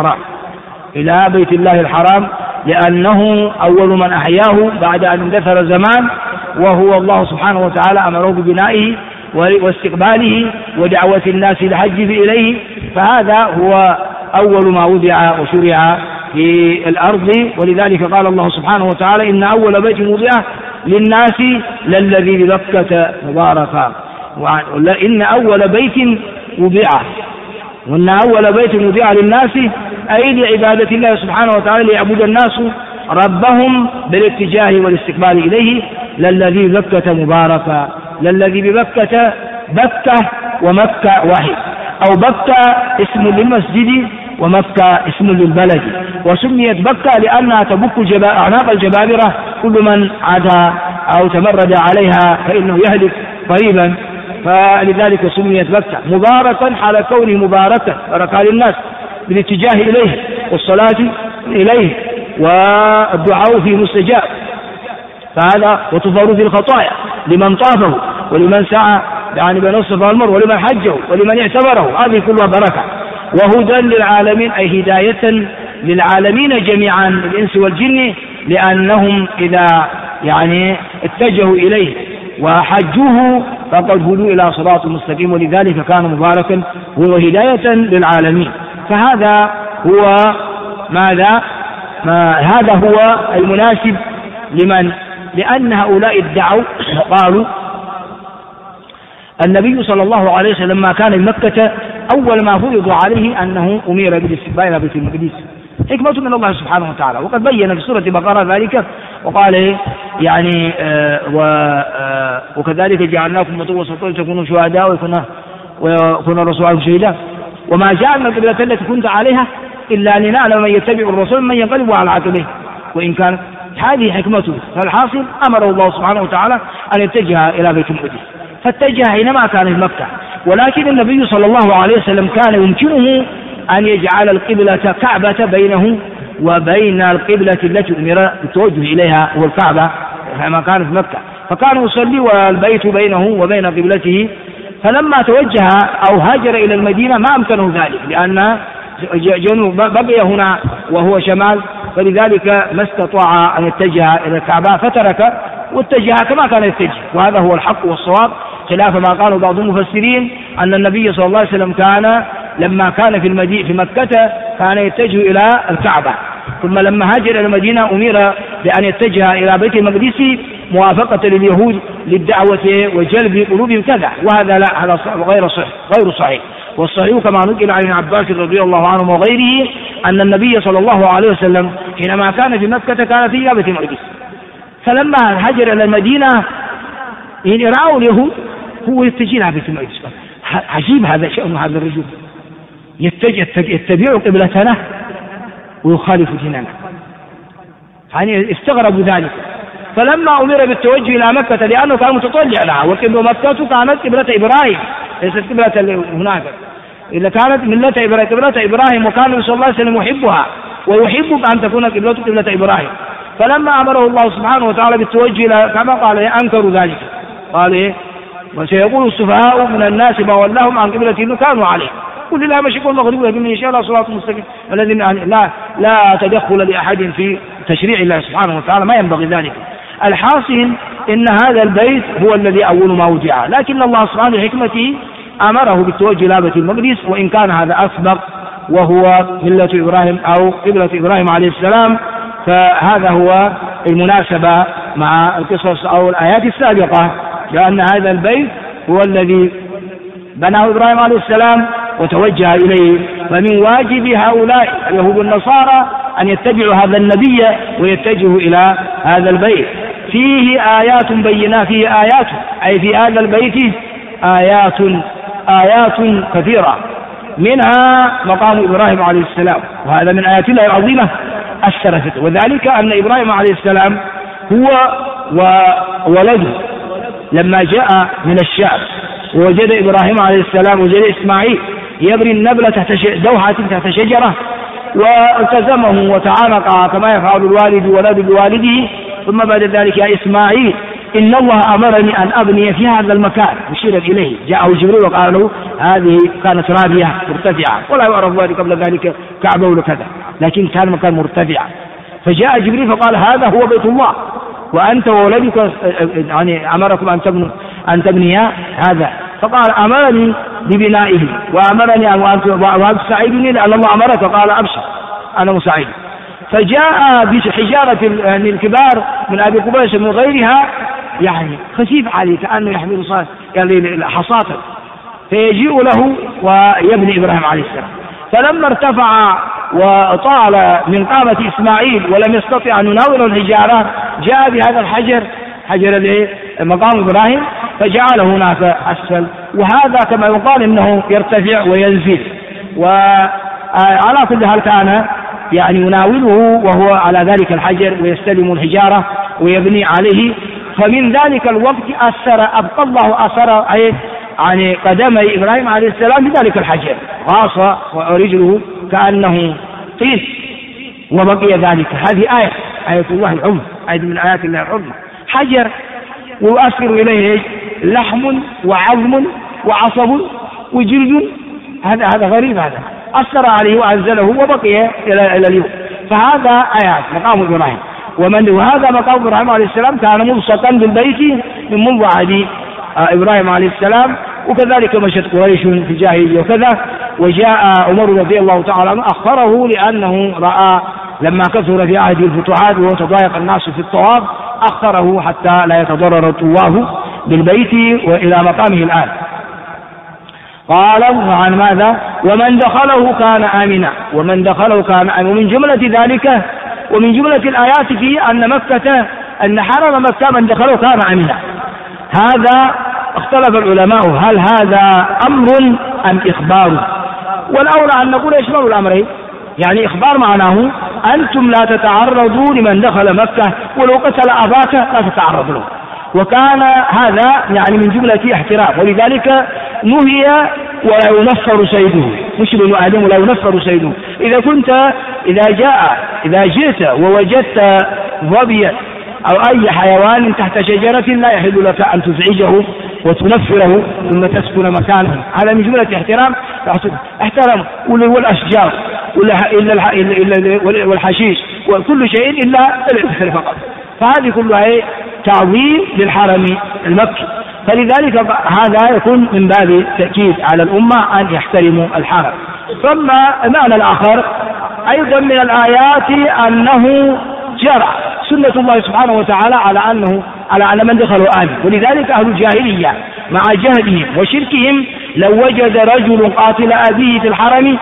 الله الحرام لأنه أول من أحياه بعد أن اندثر زمان، وهو الله سبحانه وتعالى أمره ببنائه واستقباله ودعوة الناس للحج إليه. فهذا هو أول ما وضع وشرع في الأرض، ولذلك قال الله سبحانه وتعالى إن أول بيت وضع للناس للذي ببكة مباركا، إن أول بيت وضع، وإن أول بيت وضع للناس أي لعبادة الله سبحانه وتعالى ليعبد الناس ربهم بالاتجاه والاستقبال إليه للذي ببكة مباركا. للذي ببكة بكة ومكة واحد، أو بكة اسم للمسجد ومكة اسم للبلد، وسميت بكة لأنها تبك أعناق الجبابرة كل من عدا أو تمرد عليها فإنه يهلك قريبا، فلذلك سميت بكة. مباركا حال كونه مباركا بركة للناس بالاتجاه إليه والصلاة إليه والدعاء فيه مستجاب، فهذا وتفرج الخطايا لمن طافه ولمن سعى يعني بين الصفا والمروة ولمن حجه ولمن اعتبره، هذه كلها بركة. وهدى للعالمين أي هداية للعالمين جميعا الإنس والجن، لأنهم إذا يعني اتجهوا إليه وحجوه فقد هدوا إلى صراط مستقيم، ولذلك كان مباركا وهداية للعالمين. فهذا هو هذا هو المناسب لمن، لأن هؤلاء ادعوا قالوا النبي صلى الله عليه وسلم لما كان بمكة أول ما فرض عليه أنه أمير بالاستقبال إلى بيت المقدس، حكمة من الله سبحانه وتعالى، وقد بين في سورة بقرة ذلك وقال يعني وكذلك جعلناكم أمة وسطا لتكونوا شهداء ويكون الرسول عليكم شهيدا وما جعلنا القبلة التي كنت عليها إلا لنعلم من يتبع الرسول من ينقلب على عقبيه وإن كانت هذه حكمته. فالحاصل أمره الله سبحانه وتعالى أن يتجه إلى بيت المقدس، فاتجه حينما كان في مكة. ولكن النبي صلى الله عليه وسلم كان يمكنه أن يجعل القبلة كعبة بينه وبين القبلة التي أمر بالتوجه إليها هو الكعبة كما كان في مكة، فكان يصلي والبيت بينه وبين قبلته. فلما توجه أو هاجر إلى المدينة ما أمكنه ذلك لأن جنوب بقي هنا وهو شمال، فلذلك ما استطاع أن يتجه إلى الكعبة فترك واتجه كما كان يتجه، وهذا هو الحق والصواب، خلاف ما قالوا بعض المفسرين أن النبي صلى الله عليه وسلم كان لما كان في مكة كان يتجه إلى الكعبة، ثم لما هاجر إلى المدينة أمر بأن يتجه إلى بيت المقدس موافقة لليهود للدعوة وجلب قلوبهم كذا، وهذا لا، هذا غير صحيح. والصحيح كما نقل عن ابن عباس رضي الله عنه وغيره أن النبي صلى الله عليه وسلم حينما كان في مكة كان في بيت المقدس، فلما هاجر إلى المدينة إن رأوا اليهود هو يتجه إلى بيت المقدس. عجيب هذا شأن هذا الرجل، يتبع قبلتنا ويخالف ديننا، يعني استغربوا ذلك. فلما أمر بالتوجه إلى مكة لأنه كان متطلع لها، ومكة كانت قبلة إبراهيم ليست قبلة هناك، إذا كانت قبلة إبراهيم، وكان النبي صلى الله عليه وسلم يحبها ويحبك أن تكون قبلة إبراهيم. فلما أمره الله سبحانه وتعالى بالتوجه إلى كما قال أنكروا ذلك، قال وسيقول السفهاء من الناس ما ولاهم عن قبلتهم كانوا عليه قل لا مشرق والمغرب ولكن إن شاء الله صراط مستقيم الذين لا تدخل لأحد في تشريع الله سبحانه وتعالى، ما ينبغي ذلك. الحاصل إن هذا البيت هو الذي أول ما وضع، لكن الله سبحانه بحكمته أمره بالتوجه إلى بيت المقدس، وإن كان هذا أسبق وهو ملة إبراهيم أو قبلة إبراهيم عليه السلام، فهذا هو المناسبة مع القصص أو الآيات السابقة، لأن هذا البيت هو الذي بناه إبراهيم عليه السلام وتوجه إليه. فمن واجب هؤلاء اليهود والنصارى أن يتبعوا هذا النبي ويتجهوا إلى هذا البيت. فيه آيات بينات، فيه آيات أي في هذا البيت آيات كثيرة، منها مقام إبراهيم عليه السلام، وهذا من آيات الله العظيمة الثلاثة، وذلك أن إبراهيم عليه السلام هو وولده لما جاء من الشام ووجد إبراهيم عليه السلام وجد إسماعيل يبري النبلة تحت دوحة تحت شجرة، والتزمه وتعانق كما يفعل الوالد ولد بوالده، ثم بعد ذلك يا إسماعيل إن الله أمرني أن أبني في هذا المكان، مشيرا إليه. جاءه جبريل وقال له هذه كانت رابية مرتفعة، ولا يعرف ذلك قبل ذلك كعبة ولا كذا، لكن كان مكان مرتفع. فجاء جبريل فقال هذا هو بيت الله وأنت وولدك يعني أمركم أن تبنيا هذا، فقال أمرني ببنائه وأمرني وأنت سعيدني لأن الله أمرك، فقال أبشر أنا مساعد. فجاء بحجارة الكبار من أبي قبيس من غيرها يعني خفيف عليه كأنه يحمل يعني حصاة، فيجيء له ويبني إبراهيم عليه السلام. فلما ارتفع وطال من قامة إسماعيل ولم يستطع أن يناول الحجارة، جاء بهذا الحجر مقام إبراهيم فجعله هناك أسفل، وهذا كما يقال إنه يرتفع وينزل. وعلى كل حال كان يعني يناوله وهو على ذلك الحجر ويستلم الحجارة ويبني عليه. فمن ذلك الوقت أبقى الله أثر عن قدمي إبراهيم عليه السلام بذلك الحجر، غاص ورجله كأنه طين وبقي ذلك. هذه آية الله العظمى، آية من آيات الله العظمى، حجر ويؤثر إليه لحم وعظم وعصب وجلد، هذا غريب، هذا أثر عليه وأنزله وبقي إلى اليوم. فهذا آيات مقام إبراهيم. وهذا مقام إبراهيم عليه السلام كان ملصقا بالبيت من منذ عهد إبراهيم عليه السلام، وكذلك مشت قريش في الجاهلية وكذا. وجاء عمر رضي الله تعالى عنه أخره لأنه رأى لما كثر في عهد الفتوحات وتضايق الناس في الطواف أخره حتى لا يتضرر الطواف بالبيت وإلى مقامه الآن. قال عن ماذا؟ ومن دخله كان آمنا، ومن دخله كان آمنا. ومن جملة ذلك ومن جملة الآيات فيه أن مكة أن حرم مكة من دخله كان آمنا. هذا اختلف العلماء هل هذا أمر أم إخبار؟ والأولى أن نقول يشمل الأمرين، يعني إخبار معناه أنتم لا تتعرضوا لمن دخل مكة ولو قتل أباك لا تتعرض له، وكان هذا يعني من جملة احترام، ولذلك نهي ولا ينفر صيده، مش بنو آدم ولا ينفر صيده. إذا جئت ووجدت ظبيا أو أي حيوان تحت شجرة لا يحل لك أن تزعجه وتنفره ثم تسكن مكانه، هذا من جملة احترام والأشجار والحشيش وكل شيء إلا الإنسان فقط. فهذه كلها تعظيم للحرم المكي، فلذلك هذا يكون من باب تأكيد على الأمة أن يحترموا الحرم. ثم المعنى الآخر أيضا من الآيات أنه جرى سنة الله سبحانه وتعالى على أن من دخلوا آمن، ولذلك أهل الجاهلية مع جهلهم وشركهم لو وجد رجل قاتل أبيه في الحرم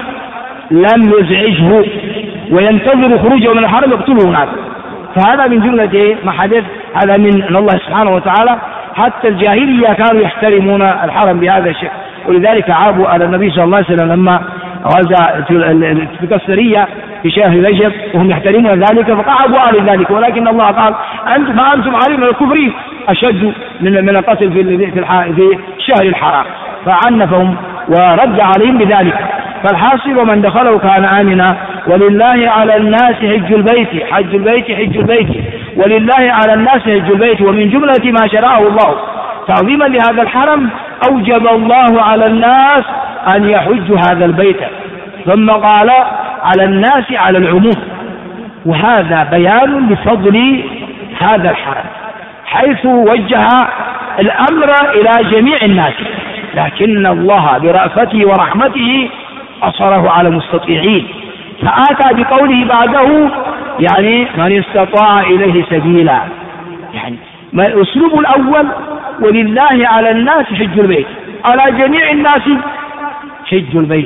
لم يزعجه وينتظر خروجه من الحرم يقتله هناك. فهذا من جملة ما حدث، هذا من الله سبحانه وتعالى. حتى الجاهلية كانوا يحترمون الحرم بهذا الشكل، ولذلك عابوا على النبي صلى الله عليه وسلم لما غزا تلك السرية في شهر رجب وهم يحترمون ذلك فقعبوا على ذلك، ولكن الله قال ما أنتم عارفون الكفر أشد من القتل في الشهر الحرام، فعنفهم ورد عليهم بذلك. فالحاصل ومن دخله كان آمنا، ولله على الناس حج البيت ولله على الناس حج البيت. ومن جملة ما شرعه الله تعظيما لهذا الحرم أوجب الله على الناس أن يحجوا هذا البيت، ثم قال على الناس على العموم، وهذا بيان لفضل هذا الحرم حيث وجه الأمر إلى جميع الناس، لكن الله برأفته ورحمته أصره على المستطيعين، فآتى بقوله بعده يعني من استطاع إليه سبيلا، يعني الأسلوب الأول ولله على الناس حج البيت، على جميع الناس حج البيت،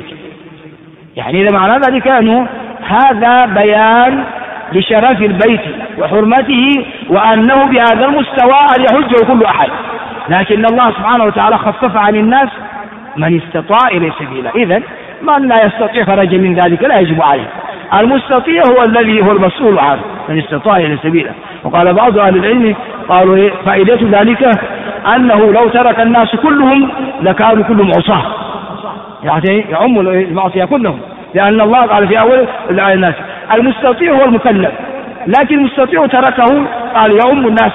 يعني إذا معنى ذلك أنه هذا بيان لشرف البيت وحرمته وأنه بهذا المستوى أن يحجه كل أحد، لكن الله سبحانه وتعالى خفف عن الناس من استطاع إليه سبيلا. إذن من لا يستطيع خرج من ذلك لا يجب عليه، المستطيع هو الذي هو المسؤول عنه من استطاع إليه سبيلا. وقال بعض أهل العلم قالوا فائدة ذلك أنه لو ترك الناس كلهم لكانوا كلهم عصاة، يعني يعم المعصية كلهم، لأن الله قال في أول الناس المستطيع هو المكلف، لكن المستطيع تركه قال يعم الناس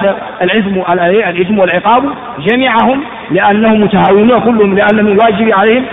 الإثم والعقاب جميعهم لأنهم متهاونون كلهم، لأن من الواجب عليهم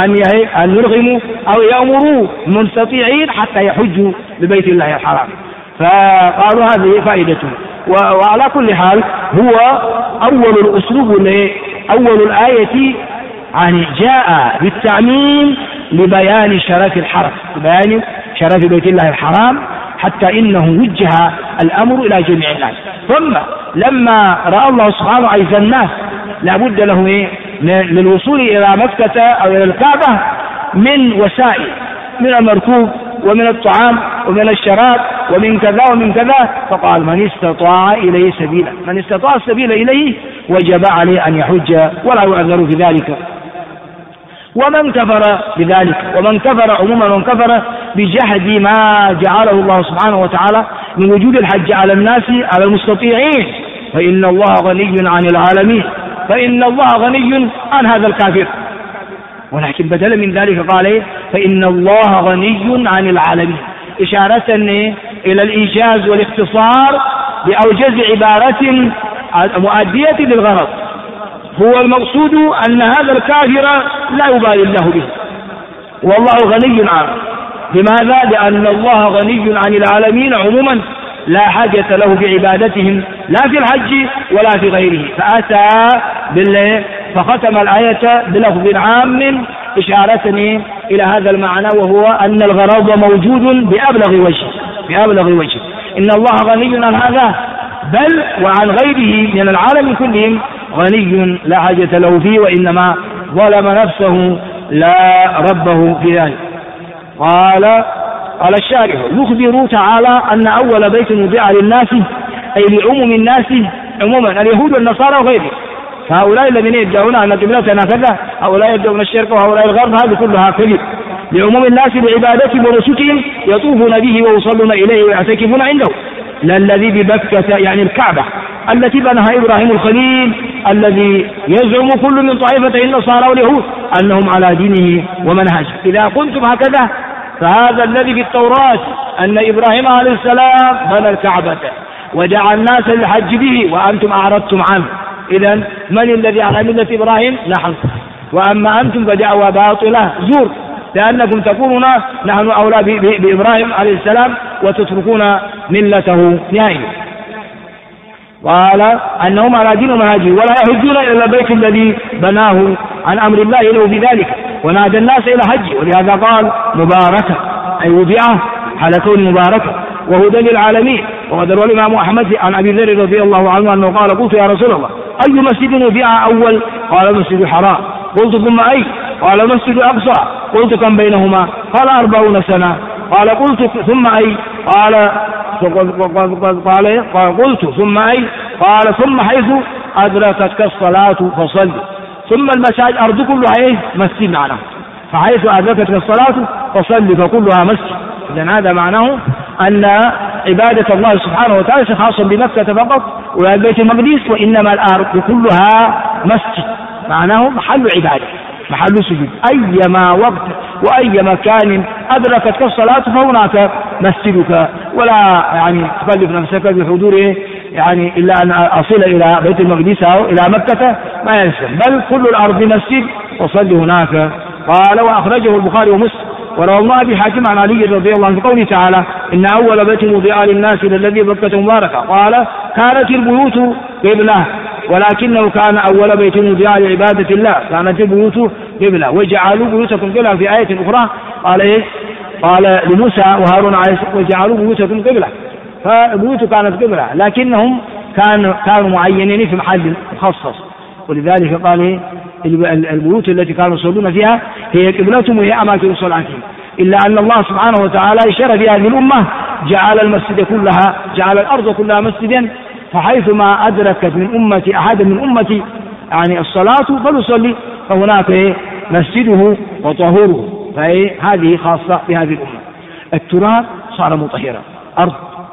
أن يرغموا أو يأمروا المستطيعين حتى يحجوا ببيت الله الحرام. فقالوا هذه فائدته. وعلى كل حال هو أول الأسلوب أول الآية يعني جاء بالتعميم لبيان شرف الحرم، لبيان شرف بيت الله الحرام، حتى إنه وجه الأمر إلى جميع الناس. ثم لما رأى الله سبحانه عز الناس لابد له للوصول إلى مكة أو إلى الكعبة من وسائل، من المركوب ومن الطعام ومن الشراب ومن كذا ومن كذا، فقال من استطاع إليه سبيلا، من استطاع السبيل إليه وجب عليه أن يحج ولا يعذر في ذلك. ومن كفر بذلك، ومن كفر عموما، ومن كفر بجحد ما جعله الله سبحانه وتعالى من وجود الحج على الناس على المستطيعين، فإن الله غني عن العالمين، فإن الله غني عن هذا الكافر. ولكن بدلا من ذلك قال فإن الله غني عن العالمين، إشارة إلى الإيجاز والاختصار بأوجز عبارة مؤدية للغرض. هو المقصود أن هذا الكافر لا يبالي الله به، والله غني عنه. لماذا؟ لأن الله غني عن العالمين عموما، لا حاجة له بعبادتهم لا في الحج ولا في غيره. فأتى فختم الآية بلفظ عام إشارة إلى هذا المعنى، وهو أن الغرض موجود بأبلغ وجه. إن الله غني عن هذا بل وعن غيره من العالم كلهم غني لا حاجة له فيه، وإنما ظلم نفسه لا ربه في ذلك. قال الشارح يخبر تعالى أن أول بيت وضع للناس أي لعموم الناس عموما اليهود والنصارى وغيرهم. فهؤلاء الذين يدعون أن قبلتنا كذا، هؤلاء يدعون الشرك وهؤلاء الغرب، هذه كلها كذب لعموم الناس بعبادتهم ونسكهم يطوفون به ويصلون إليه ويعتكفون عنده. لا الذي ببكة يعني الكعبة التي بناها إبراهيم الخليل، الذي يزعم كل من طائفتي النصارى واليهود أنهم على دينه ومنهجه. إذا قلتم هكذا فهذا الذي في التوراة أن إبراهيم عليه السلام بنى الكعبة ودعا الناس للحج به وأنتم أعرضتم عنه، إذن من الذي على ملة إبراهيم؟ نحن. وأما أنتم فدعوى باطلة زور، لأنكم تقولون نحن أولى بإبراهيم عليه السلام وتتركون ملته نهائيا. قال أنهم على دين ومنهجه ولا يحجون إلى البيت الذي بناه عن أمر الله له بذلك، ونادى الناس إلى حجه، ولهذا قال مباركة أي وضعه حال كون مباركة وهدى للعالمين. وقد روى الإمام أحمد عن أبي ذر رضي الله عنه أنه قال قلت يا رسول الله أي مسجد وضع أول؟ قال المسجد الحرام. قلت ثم أي؟ قال المسجد الأقصى. قلت كم بينهما؟ قال 40 سنة. قال قلت ثم أي؟ قال قلت ثم أي؟ قال ثم حيث أدركتك الصلاة فصل. ثم المساجد أرض كلها مسجد معنا، فحيث أدركتك الصلاة فصل فكلها مسجد. إذن هذا معناه أن عبادة الله سبحانه وتعالى خاصة بمكة فقط ولا بيت المقدس، وإنما الأرض كلها مسجد، معناه محل عبادة محل سجود. أيما وقت وأي مكان أدركتك الصلاة فهناك مسجدك، ولا يعني تكلف نفسك بحضوره يعني إلا أن أصل إلى بيت المقدس أو إلى مكة ما يلزم، بل كل الأرض مسجد وصل هناك. قال وأخرجه البخاري ومسلم. وروى الله أبي حاتم عن علي رضي الله عنه قوله تعالى إن أول بيت وضع للناس للذي بكة مباركة. قال كانت البيوت قبلة ولكنه كان أول بيت وضع لعبادة الله، كانت البيوت قبلة وجعلوا بيوتكم قبلة. في آية أخرى قال إيه؟ قال لموسى وهارون عليه السلام وجعلوا بيوتكم قبلة، فالبيوت كانت قبلة لكنهم كانوا معينين في محل مخصص، ولذلك قال البيوت التي كانوا يصلون فيها هي قبلتهم وهي أماكن صلاتهم. إلا أن الله سبحانه وتعالى اشار في هذه الأمة جعل المسجد كلها، جعل الأرض كلها مسجدا، فحيثما أدركت من أمتي أحد من أمتي يعني الصلاة فليصلي فهناك مسجده وطهوره. فهذه خاصة بهذه الأمة. التراب صار مطهرا، أرض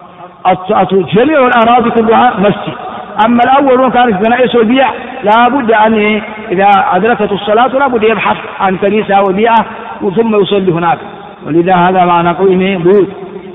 جميع الأراضي كلها مسجد. أما الأول كانت بنائس وبيع لا بد أن إذا أدركت الصلاة لا بد يبحث عن كنيسة وبيعة ثم يصلي هناك، ولذا هذا معنى قوله بيوت.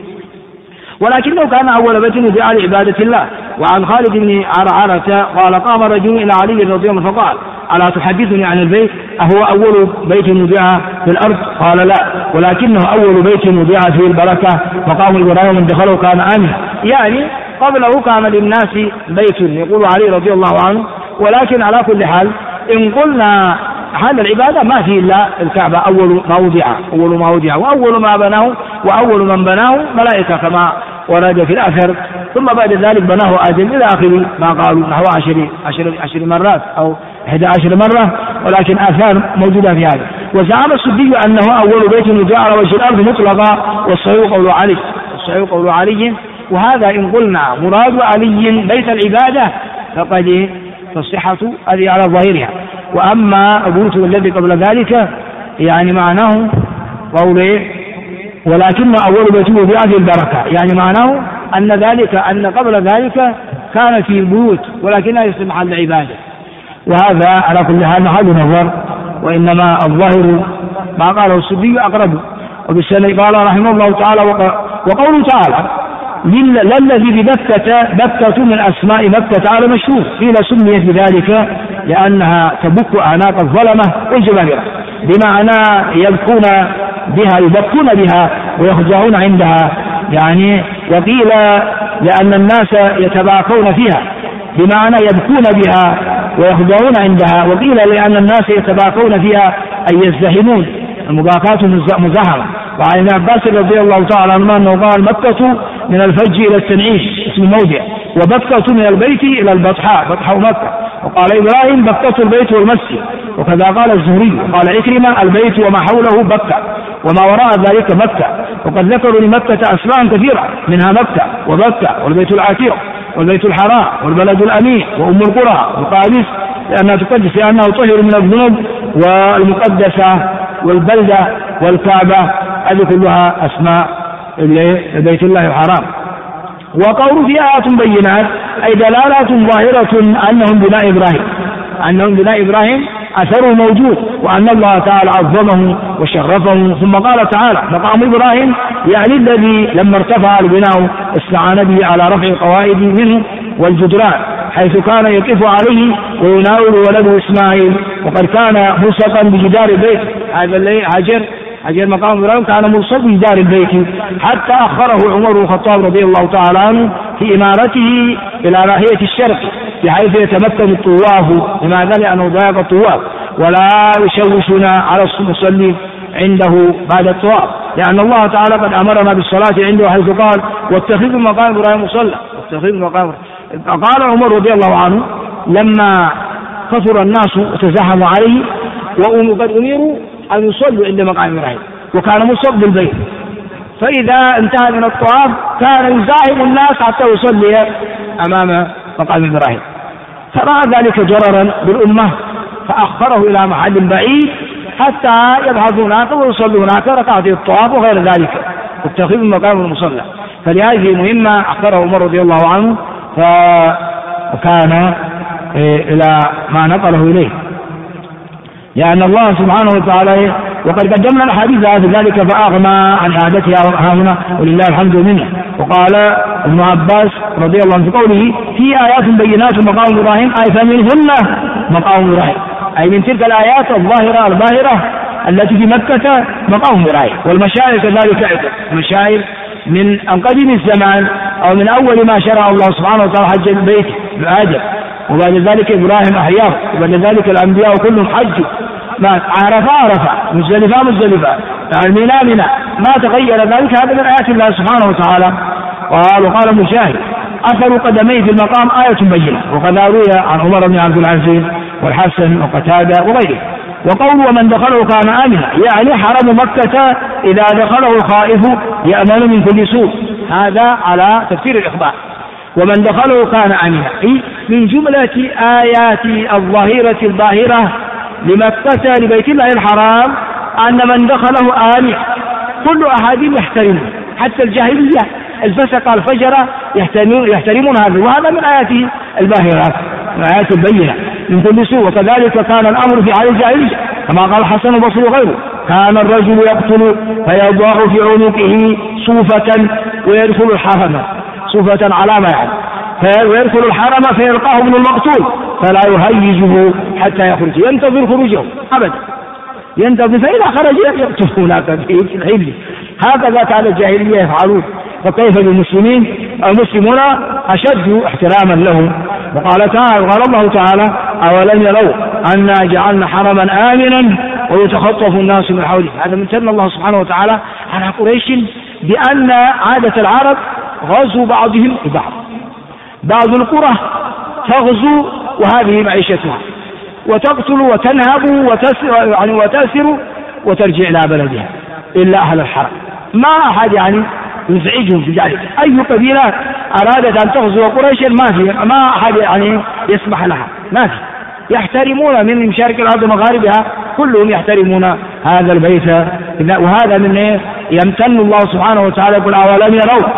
ولكنه كان أول بيت وضع لعبادة الله. وعن خالد بن عرعرة قال قام رجل إلى علي رضي الله عنه فقال ألا تحدثني عن البيت أهو أول بيت وضع في الأرض؟ قال لا ولكنه أول بيت وضع فيه البركة، فقام إبراهيم من دخله كان آمنا. يعني قبله كان للناس بيت يقول علي رضي الله عنه. ولكن على كل حال إن قلنا هذا العبادة ما فيه إلا الكعبة أول ما وضع وأول ما بناه وأول من بناه ملائكة كما ورد في الأثر، ثم بعد ذلك بناه آدم إلى آخر ما قالوا نحو 10 مرات أو 11 مرة، ولكن آثار موجودة في هذا. وزعم السدي أنه أول بيت وضع على وجه الأرض مطلقا، والصحيح قول علي. وهذا إن قلنا مراد علي بيت العبادة فقد فالصحة هذه على ظاهرها. وأما البيوت الذي قبل ذلك يعني معناه قوله ولكن أول بيت وضع فيه البركة، يعني معناه أن قبل ذلك كان في بيوت ولكنها يصير محل عبادة. وهذا على كل حال محل نظر، وإنما الظاهر ما قاله السدي أقرب. وبالسنة قال رحمه الله تعالى وقوله تعالى للذي ببكة من أسماء مكة على مشهور، قيل سميت بذلك لأنها تبك أعناق الظلمة والجبابرة، بمعنى يبكون بها ويخضعون عندها يعني. وقيل لأن الناس يتباكون فيها بمعنى يبكون بها ويخضعون عندها. وقيل لأن الناس يتباكون فيها أي يزدحمون، المباكاة مزاحمة. وعن ابن عباس رضي الله تعالى عنه أنه قال مكة من الفج إلى التنعيش اسم الموضع، وبكة من البيت إلى البطحاء بطحاء مكة. وقال إبراهيم بكة البيت والمسجد، وكذا قال الزهري. وقال عكرمة البيت وما حوله بكة وما وراء ذلك مكة. وقد ذكروا لمكة أسماء كثيرة منها مكة وبكة والبيت العتيق والبيت الحرام والبلد الأمين وأم القرى والقادس لأنها تقدس لأنه طهر من الذنوب، والمقدسة والبلدة والكعبة هذه كلها أسماء بيت الله الحرام. وقول في آيات بينات أي دلالات ظاهرة أنهم بناء إبراهيم أثره موجود، وأن الله تعالى عظمه وشرفه. ثم قال تعالى مقام إبراهيم يعني الذي لما ارتفع البناء استعان به على رفع القواعد منه والجدران، حيث كان يقف عليه ويناول ولده إسماعيل، وقد كان ملصقا بجدار البيت. هذا اللي هجر مقام إبراهيم كان ملصق بجدار البيت، حتى أخره عمر بن الخطاب رضي الله تعالى عنه في إمارته إلى ناحية الشرق بحيث يتمكن الطواف. لماذا؟ لأنه ضيق الطواف ولا يشوشنا على المصلي عنده بعد الطواف، لأن الله تعالى قد أمرنا بالصلاة عنده حيث قال واتخذوا مقام إبراهيم مصلى. قال عمر رضي الله عنه لما كثر الناس وتزاحموا عليه وقد أمروا أن يصلوا عند مقام إبراهيم، وكان مصب بالبيت، فإذا انتهى من الطواف كان يزاحم الناس حتى يصلي أمام مقام إبراهيم، فرأى ذلك ضررا بالأمة فأخره إلى محل بعيد حتى يبحثوا هناك ويصلوا هناك ركعتي الطواف وغير ذلك، اتخذوا مقام المصلى. فلهذه مهمة أخره عمر رضي الله عنه وكان إلى ما نقله إليه، لأن الله سبحانه وتعالى وقد قدمنا الحديث في ذلك فأغنى عن إعادتها هنا ولله الحمد منه. وقال ابن عباس رضي الله عنه في قوله في آيات بينات مقام إبراهيم أي فمنهن مقام إبراهيم، أي من تلك الآيات الظاهرة الباهرة التي في مكة مقام إبراهيم. والمشاعر كذلك أيضا، المشاعر من قديم الزمان أو من أول ما شرع الله سبحانه وتعالى حج البيت بآدم، وبعد ذلك إبراهيم أحياه، وبعد ذلك الأنبياء كلهم حجوا، ما عرفة مزدلفة منى ما تغير ذلك. هذا من آيات الله سبحانه وتعالى. وقال مجاهد أثر قدميه في المقام آية بينة، وقد روي عن عمر بن عبد العزيز والحسن وقتادة وغيره. وقول ومن دخله كان آمنا يعني حرم مكة إذا دخله الخائف يأمن من كل سوء، هذا على تفسير الإخبار. ومن دخله كان آمنا من جملة آيات الظاهرة الباهرة لمكة لبيت الله الحرام أن من دخله آمن. كل أحد يحترمه، حتى الجاهلية الفسق الفجر يحترمون هذا، وهذا من آياته الباهرات، من آيات البينة من كل سوء. وكذلك كان الأمر في حال الجاهلية كما قال الحسن البصري وغيره، كان الرجل يقتل فيضع في عنقه صوفة ويدخل الحرم، صوفة علامة يعني، ويدخل الحرم فيلقاه من المقتول فلا يهيجه حتى يخرج، ينتظر خروجه أبدا، ينتظر، فإذا خرج يقتل هناك في الحل. هكذا كان الجاهلية يفعلون، فكيف بالمسلمين؟ المسلمون أشد احتراما لهم. وقال الله تعالى أولم يروا أنا جعلنا حرما آمنا ويتخطف الناس من حوله. هذا من سن الله سبحانه وتعالى على قريش بأن عادة العرب غزو بعضهم ببعض، بعض القرى تغزو وهذه معيشتها وتقتل وتنهب وتأسر وترجع إلى بلدها إلا أهل الحرم، ما أحد يزعجهم في ذلك. أي قبيلة أرادت أن تغزو قريشا ما أحد يسمح لها، ما في، يحترمون من مشارق الأرض ومغاربها كلهم يحترمون هذا البيت. وهذا من يمتن الله سبحانه وتعالى يقول أولم يروا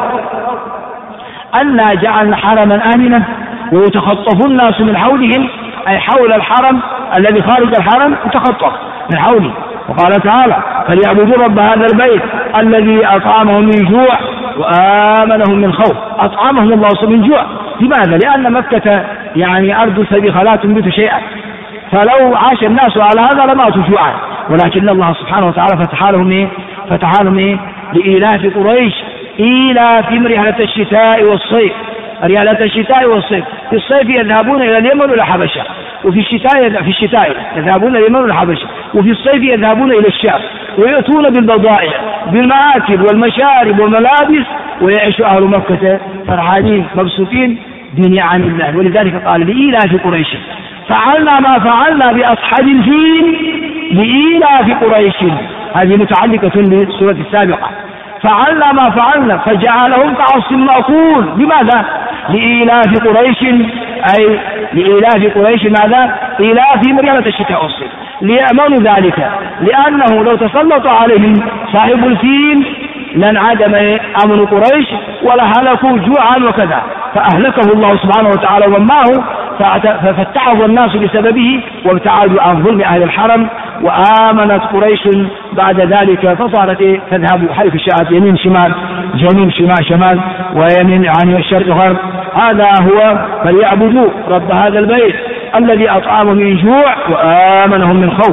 أنا جعلنا حرما آمنا ويتخطف الناس من حولهم، أي حول الحرم الذي خارج الحرم يتخطف من حوله. وقال تعالى فليعبدوا رب هذا البيت الذي أطعمهم من جوع وآمنهم من خوف. أطعمهم الله من جوع، لماذا؟ لأن مكة أرض سبيخة لا تنبت شيئا، فلو عاش الناس على هذا لماتوا جوعا، ولكن الله سبحانه وتعالى فتح لهم لإيلاف قريش إيلافهم رحلة الشتاء والصيف. رحلة الشتاء والصيف، في الصيف يذهبون إلى اليمن وإلى الحبشة، وفي الشتاء يذهبون إلى اليمن والحبشة، وفي الصيف يذهبون إلى الشام ويأتون بالبضائع بالمآكل والمشارب والملابس، ويعيش أهل مكة فرحانين مبسوطين بنعم الله. ولذلك قال لإيلاف قريش فعلنا ما فعلنا بأصحاب الفيل لإيلاف قريش. هذه متعلقة بالسورة السابقة. فعلنا ما فعلنا فجعلهم كعصف مأكول. لماذا؟ لإيلاف قريش، أي لإيلاف قريش ماذا؟ إيلافهم رحلة الشتاء والصيف، ليأمنوا ذلك، لأنه لو تسلط عليهم صاحب الفيل لانعدم أمن قريش ولهلكوا جوعا وكذا، فأهلكه الله سبحانه وتعالى ومن معه، فاتعظ الناس بسببه وابتعدوا عن ظلم أهل الحرم، وآمنت قريش بعد ذلك، فصارت تذهب حيث شاءت، يمين شمال، جنوب شمال، ويمين يعني الشرق غرب. هذا هو فليعبدوا رب هذا البيت الذي أطعمهم من جوع وآمنهم من خوف.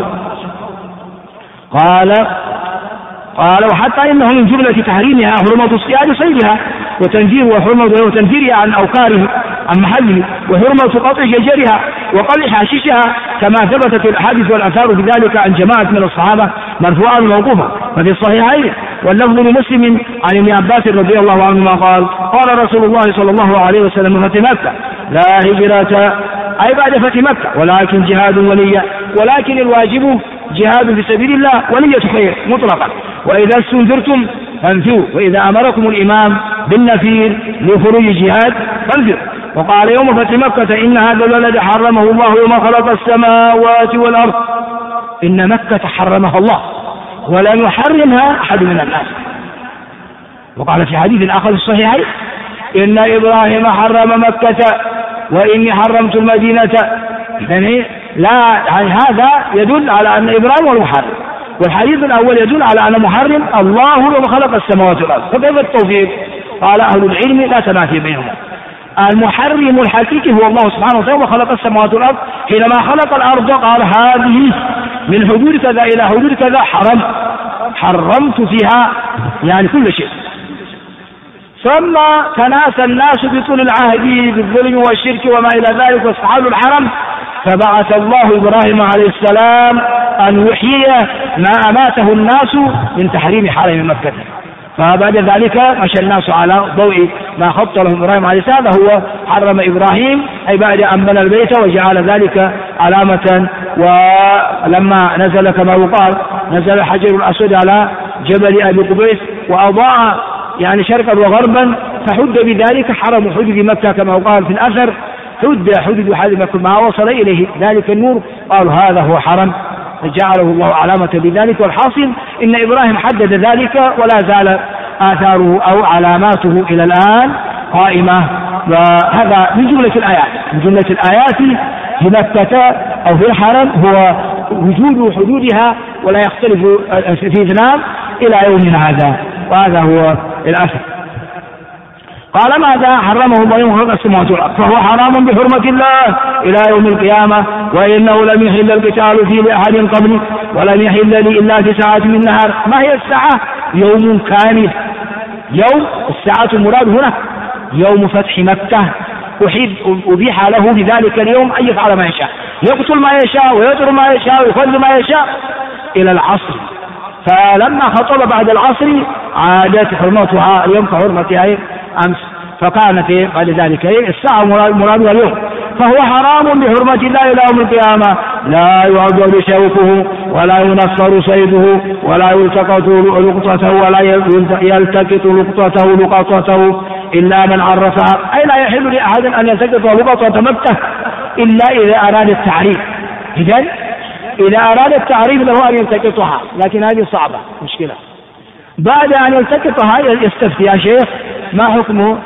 قال وحتى إنه من جملة تحريمها حرمة اصطياد صيدها وتنفيرها عن أوكاره عن محله، وحرمة قطع شجرها وقلع حشيشها، كما ثبتت الأحاديث والآثار بذلك عن جماعة من الصحابة مرفوعا وموقوفا. ففي الصحيحين واللفظ لمسلم عن ابن عباس رضي الله عنهما قال رسول الله صلى الله عليه وسلم: فتح مكة لا هجرة، أي بعد فتح مكة، ولكن جهاد ونية، ولكن الواجب جهاد في سبيل الله ونية خير مطلقا. وإذا استنذرتم فانفروا، وإذا أمركم الإمام بالنفير لخروج جهاد فانفروا. وقال يوم فتح مكة: إن هذا البلد حرمه الله يوم خلق السماوات والأرض. إن مكة حرمها الله ولم يحرمها أحد من الناس. وقال في حديث آخر الصحيحين: إن إبراهيم حرم مكة وإني حرمت المدينة. يعني هذا يدل على أن إبراهيم هو المحرم، والحديث الأول يدل على أن محرم الله يوم خلق السماوات والأرض. فكيف التوفيق؟ قال أهل العلم لا تماثيل بينهما. المحرم الحقيقي هو الله سبحانه وتعالى وخلق السماوات والأرض. حينما خلق الأرض قال: هذه من حدود كذا إلى حدود كذا حرمت فيها يعني كل شيء. ثم تناسى الناس بطول العهد بالظلم والشرك وما إلى ذلك واستحلوا الحرم، فبعث الله إبراهيم عليه السلام أن يحيي ما أماته الناس من تحريم حرم مكة. فبعد ذلك مشى الناس على ضوء ما خط لهم إبراهيم عليه السلام، هو حرم إبراهيم أي بعد أن بنى البيت وجعل ذلك علامة. ولما نزل كما يقال نزل الحجر الأسود على جبل أبي قبيس وأضاء يعني شرقا وغربا، فحد بذلك حرم حدود مكة كما يقال في الأثر، حدود حدود مكة ما وصل إليه ذلك النور، قالوا هذا هو حرم، فجعله الله علامة بذلك. والحاصل إن إبراهيم حدد ذلك ولا زال آثاره أو علاماته إلى الآن قائمة. وهذا من جملة الآيات في مكة أو في الحرم هو وجود حدودها ولا يختلف في اثنان إلى يومنا هذا، وهذا هو الأثر. قال: ماذا حرمه الله يوم خلق السماوات والأرض؟ فهو حرام بحرمة الله إلى يوم القيامة، وإنه لم يحل القتال فيه لأحد قبلي ولم يحل لي إلا في ساعة من النهار. ما هي الساعة؟ يوم كامل. يوم الساعة المراد هنا يوم فتح مكة، أبيح له في ذلك اليوم أن يفعل ما يشاء، يقتل ما يشاء ويضرب ما يشاء ويخذ ما يشاء إلى العصر. فلما خطب بعد العصر عادت حرمتها اليوم كحرمتها أمس، فكانت بعد ذلك الساعة مرادها اليوم. فهو حرام بحرمة الله إلى يوم القيامة، لا يعضل شوكه ولا ينصر صيده ولا يلتقط لقطته ولا يلتقط لقطته إلا من عرفها، أي لا يحل لأحد أن يلتقط لقطة مكة إلا إذا أراد التعريف. إذا أراد التعريف له أن يلتقطها، لكن هذه صعبة مشكلة. بعد أن يلتقطها يستفتي: يا شيخ ما حكمه؟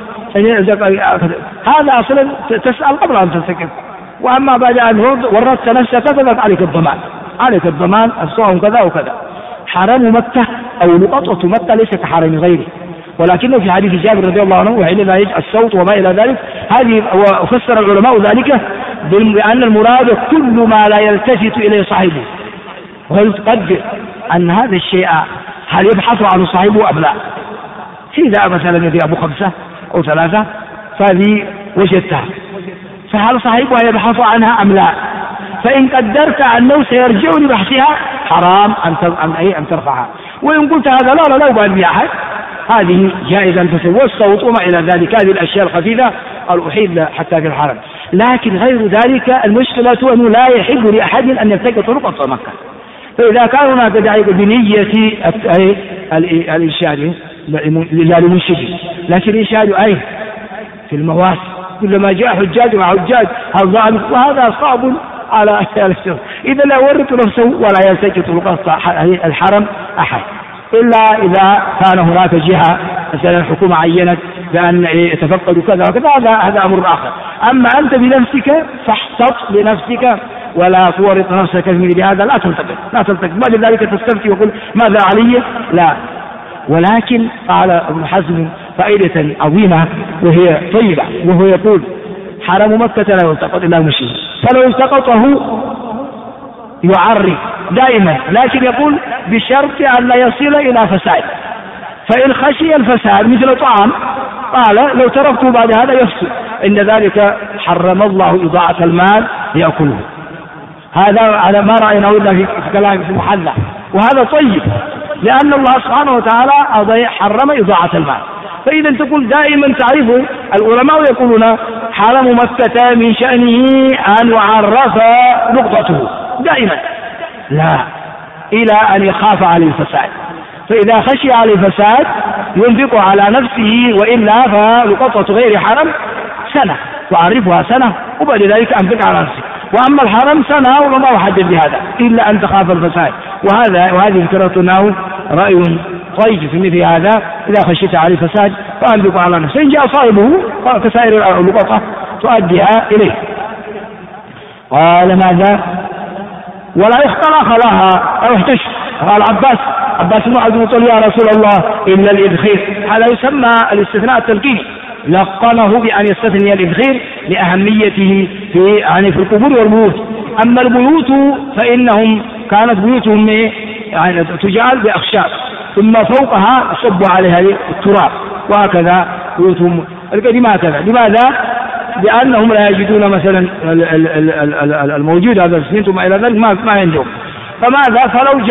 هذا أصلا تسأل قبل أن تلتقط، وأما بعد أن وردت نفسك فذلك عليك الضمان الصوم كذا وكذا. حرم مكة أو لقطة مكة ليس كحرم غيره، ولكنه في حديث جابر رضي الله عنه وحين الصوت وما إلى ذلك، هذه وفسر العلماء ذلك بأن المراد كل ما لا يلتفت إليه صاحبه، ويقدر أن هذا الشيء هل يبحث عن صاحبه أم لا. إذا مثلا يبيع أبو 5 أو 3 فهذه وجدتها، فهل صاحبها يبحث عنها أم لا؟ فإن قدرت أنه سيرجع لبحثها حرام أن ترفعها. وإن قلت هذا لا يبالي أحد، هذه جائزة تسوى الصوت وما إلى ذلك، هذه الأشياء الخفيفة الأحيل حتى في الحرم. لكن غير ذلك المشكلة أنه لا يحل لأحد أن يلتقط رقعة مكة. فإذا كان هناك داعي بنية الإنشاد لا لمنشد، لكن إنشاد أين؟ في المواسم، كلما جاء حجاج مع حجاج الظالم، وهذا صعب على أهل الشر. إذا لا يورط نفسه ولا يلتقط الحرم أحد، إلا إذا كان هناك جهة مثلا حكومة عينت بأن يتفقدوا كذا وكذا، هذا أمر آخر. أما أنت بنفسك فاحتط لنفسك ولا تورط نفسك في مثل هذا، لا تلتقط بعد ذلك تستفتي وقل ماذا علي؟ لا. ولكن قال ابن حزم فائدة عظيمة وهي طيبة، وهو يقول حرم مكة لا يلتقط إلا المشرك، فلو التقطه يعرف دائما، لكن يقول بشرط أن لا يصل إلى فساد، فإن خشي الفساد مثل طعام قال لو تركته بعد هذا يفسد، إن ذلك حرم الله إضاعة المال ليأكله. هذا على ما رأيناه إلا في كلام في المحلى، وهذا طيب، لأن الله سبحانه وتعالى حرم إضاعة المال. فإذا تقول دائما تعرفه، العلماء يقولون حرم مكة من شأنه أن يعرف نقطته دائما، لا إلى أن يخاف عليه الفساد، فإذا خشي عليه الفساد ينفق على نفسه، وإلا فلقطة غير حرم سنة وأعرفها سنة، وبعد ذلك أنفق على نفسه. وأما الحرم سنة وما أحدد بهذا إلا أن تخاف الفساد. وهذه ذكرتنا رأي طيب في مثل هذا، إذا خشيت عليه الفساد فأنفق على نفسه، إن جاء صاحبه كسائر اللقطة تؤديها إليه. قال ماذا؟ ولا يختلق لها أو احتش. قال عباس بن عبد المطلب يا رسول الله إلا الإذخير، هذا يسمى الاستثناء التلقيني، لقنه بأن يستثني الإذخير لأهميته في القبور والبيوت. أما البيوت فإنهم كانت بيوتهم يعني تجعل بأخشاب، ثم فوقها يصب عليها التراب، وهكذا بيوتهم القديمة هكذا. لماذا؟ لأنهم لا يجدون مثلا الموجود هذا السنين ثم إلى ذلك ما عندهم. فماذا؟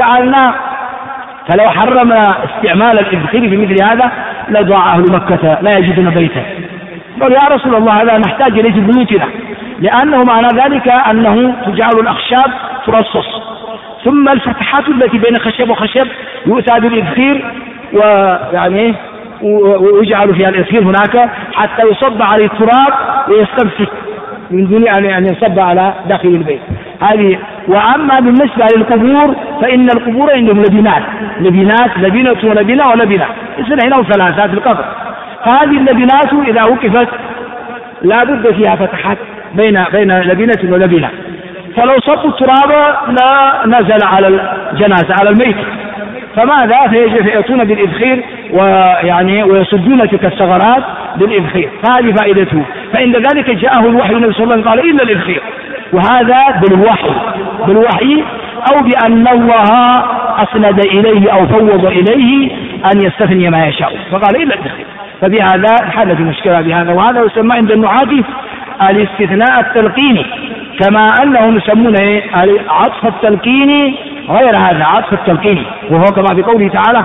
فلو حرمنا استعمال الإذخير في مثل هذا لضاع أهل مكة لا يجدون بيتا. قال يا رسول الله هذا نحتاج إليه في بيوتنا، لأنه معنى ذلك أنه تجعل الأخشاب ترصص، ثم الفتحات التي بين خشب وخشب يؤتى بالإذخير ويعني ويجعل فيها الإذخير هناك حتى يصب عليه التراب ويستمسك من دون أن يصب على داخل البيت. هذه. وأما بالنسبة للقبور فإن القبور عندهم لبنة ولبنة، هنا ثلاثات القبر. فهذه اللبنات إذا وقفت لا بد فيها فتحات بين لبنة ولبنة، فلو صبوا التراب لا نزل على الجنازة على الميت. فماذا؟ فيأتون بالإذخير ويسدون تلك الثغرات بالإذخير، فهذه فائدته. فإن ذلك جاءه الوحي النبي صلى الله عليه وسلم قال إلا الإذخير، وهذا بالوحي أو بأن الله أسند إليه أو فوض إليه أن يستثني ما يشاء، فقال إلا الإذخير. فبهذا حدث مشكلة بهذا، وهذا يسمى عند النحاة الاستثناء التلقيني، كما أنهم يسمونه عطف التلقيني غير هذا عطف التلقيني، وهو كما في قوله تعالى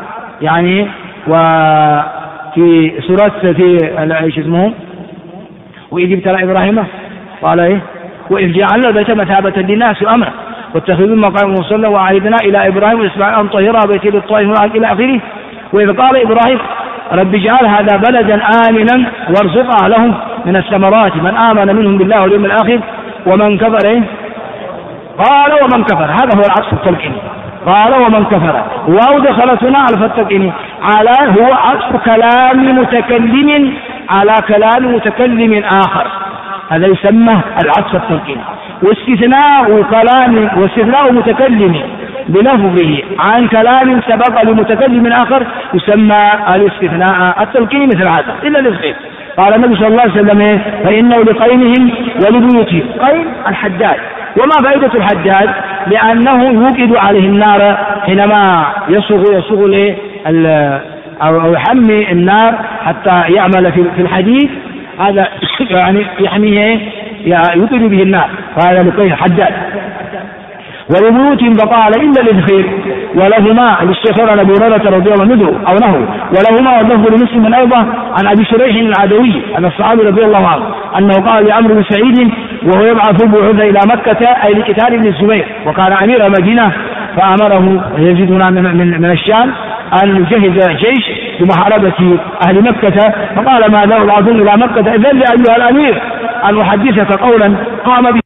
وفي سورة ايش اسمه وإذ ابتلى إبراهيم قال وإذ جعلنا البيت مثابة للناس وأمنا واتخذوا مقام مصلى وعهدنا إلى إبراهيم وإسماعيل أن طهر بيتي للطائفين إلى آخره. وإذ قال إبراهيم رب اجعل هذا بلدا آمنا وارزق أهله من الثمرات من آمن منهم بالله واليوم الآخر ومن كفر قال ومن كفر. هذا هو العطف التلقيني، قال ومن كفر، واو دخلتنا على التلقيني هو عطف كلام متكلم على كلام متكلم آخر، هذا يسمى العطف التلقيني. واستثناء متكلم بلفظه عن كلام سبق لمتكلم آخر يسمى الاستثناء التلقيني مثل هذا إلا الإذخير. قال النبي صلى الله عليه وسلم فإنه لقينهم ولبيوتهم. قين الحداد. وما فائدة الحداد؟ لأنه يوقد عليه النار حينما يصغ أو يحمي النار حتى يعمل في الحديد، هذا يحميه يوقد به النار، فهذا لقين حداد. ولبيوتهم فقال إلا الإذخير. ولهما للشيخ عن أبي هريرة رضي الله عنه أو له، ولهما واللفظ لمسلم أيضا عن أبي شريح العدوي أن الصحابي رضي الله عنه أنه قال لعمرو بن سعيد وهو يبعث البعوث إلى مكة أي لقتال ابن الزبير، وكان أمير مدينة فأمره يزيدنا من الشام أن يجهز جيش لمحاربة أهل مكة، فقال ما له العظيم إلى مكة إذن لي أيها الأمير أن أحدثك قولا قام به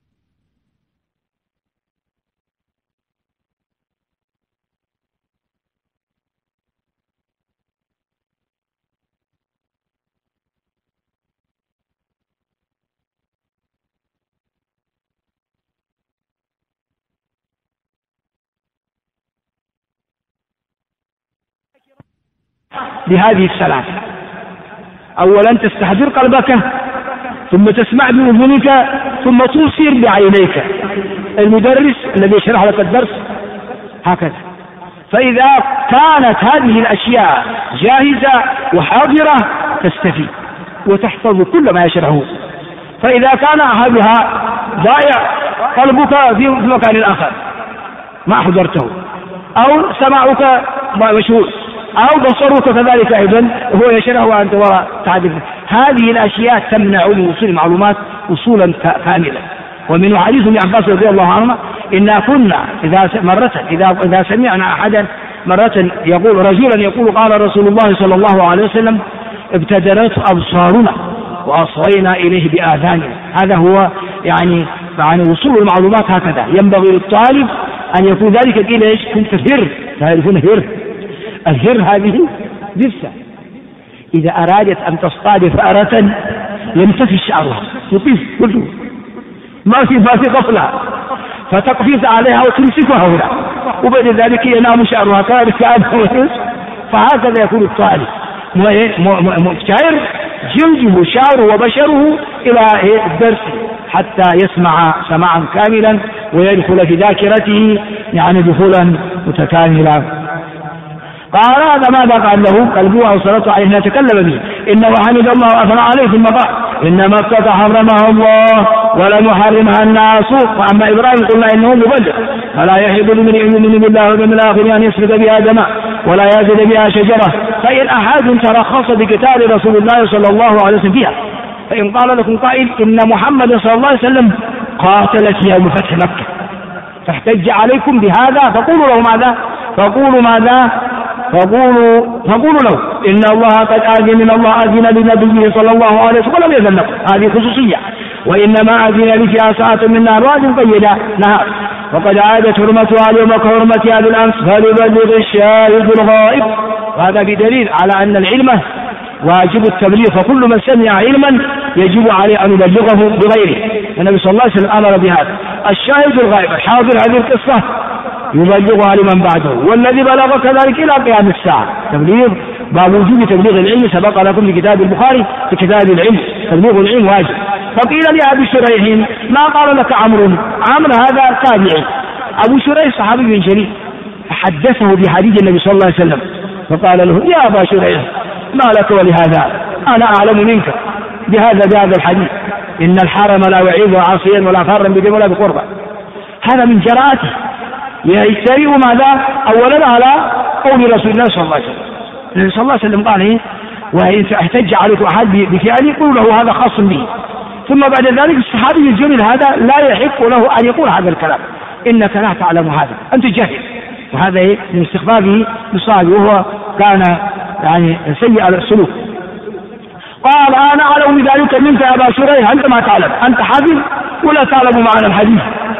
بهذه الثلاثة. أولا تستحضر قلبك، ثم تسمع بأذنك، ثم تبصر بعينيك المدرس الذي يشرح لك الدرس، هكذا. فإذا كانت هذه الأشياء جاهزة وحاضرة تستفيد وتحفظ كل ما يشرحه. فإذا كان هذا ضائع قلبك في مكان آخر ما حضرته، أو سمعك مشهور، أو بصرك كذلك أيضا هو يشرح وأنت وراء تعرف، هذه الأشياء تمنع من وصول المعلومات وصولا كاملا. ومن حديث ابن عباس رضي الله عنهما إنا كنا إذا سمعنا أحدا مرة يقول رجلا يقول قال رسول الله صلى الله عليه وسلم ابتدرت أبصارنا وأصغينا إليه بآذاننا. هذا هو يعني وصول المعلومات هكذا. ينبغي للطالب أن يكون ذلك قيل إيش كنت هر، تعرفون هر، الهر هذه جثة إذا أرادت أن تصطاد فأرة ينتفي شعرها يطيف كله ما في غفلة فتقفز عليها وتمسكها هنا، وبعد ذلك ينام شعرها كأنه. فهكذا يكون الطالب مبتعر جلده شعره وبشره إلى الدرس حتى يسمع سماعا كاملا ويدخل في ذاكرته دخولا متكاملا. قال هذا ماذا قال له؟ قلبه أو صلاته عليه تكلم به. إنه حمد الله وأثنى عليه ثم قال إن مكة حرمها الله ولم يحرمها الناس، وأما إبراهيم قلنا إنه مبلغ فلا يحب لمن يؤمن بالله واليوم الآخر أن يسفك بها دماء ولا يزد بها شجرة. فإن أحد ترخص بقتال رسول الله صلى الله عليه وسلم فيها، فإن قال لكم قائل إن محمد صلى الله عليه وسلم قاتل في يوم فتح مكة فاحتج عليكم بهذا فقولوا له ماذا؟ فقولوا له إن الله قد أذن لنبيه صلى الله عليه وسلم ولم يذن لكم، هذه خصوصية. وإنما أذن لي فيها ساعة من نار وأذن قيدا نهار، وقد عادت حرمتها اليوم كحرمتها بالأمس فليبلغ الشاهد الغائب. وهذا بدليل على أن العلم واجب التبليغ، فكل من سمع علما يجب عليه أن يبلغه بغيره. النبي صلى الله عليه وسلم أمر بهذا. الشاهد الغائب الحاضر هذه القصة يبلغها لمن بعده، والذي بلغ كذلك إلى قيام الساعة. تبليغ باب وجوب تبليغ العلم سبق لكم في كتاب البخاري في كتاب العلم، تبليغ العلم واجب. فقيل لأبي شريح ما قال لك عمرو هذا تابعي، أبو شريح صحابي جليل، فحدثه بحديث النبي صلى الله عليه وسلم فقال له يا أبا شريح ما لك ولهذا، أنا أعلم منك بهذا الحديث، إن الحرم لا يعيب عاصيا ولا فارا بدم ولا بقربة. هذا من جراءته يجترئ ماذا؟ أولا على قول رسول الله صلى الله عليه وسلم. النبي صلى الله عليه وسلم قال وإن احتج عليكم أحد بفعله قولوا له هذا خاص به. ثم بعد ذلك الصحابي الجليل هذا لا يحق له أن يقول هذا الكلام، إنك لا تعلم هذا، أنت جاهل. وهذا من استخفافه لصاحبه، وهو كان سيء السلوك. قال أنا أعلم بذلك منك يا أبا شريح، أنت ما تعلم، أنت حافظ ولا تعلم معنى الحديث.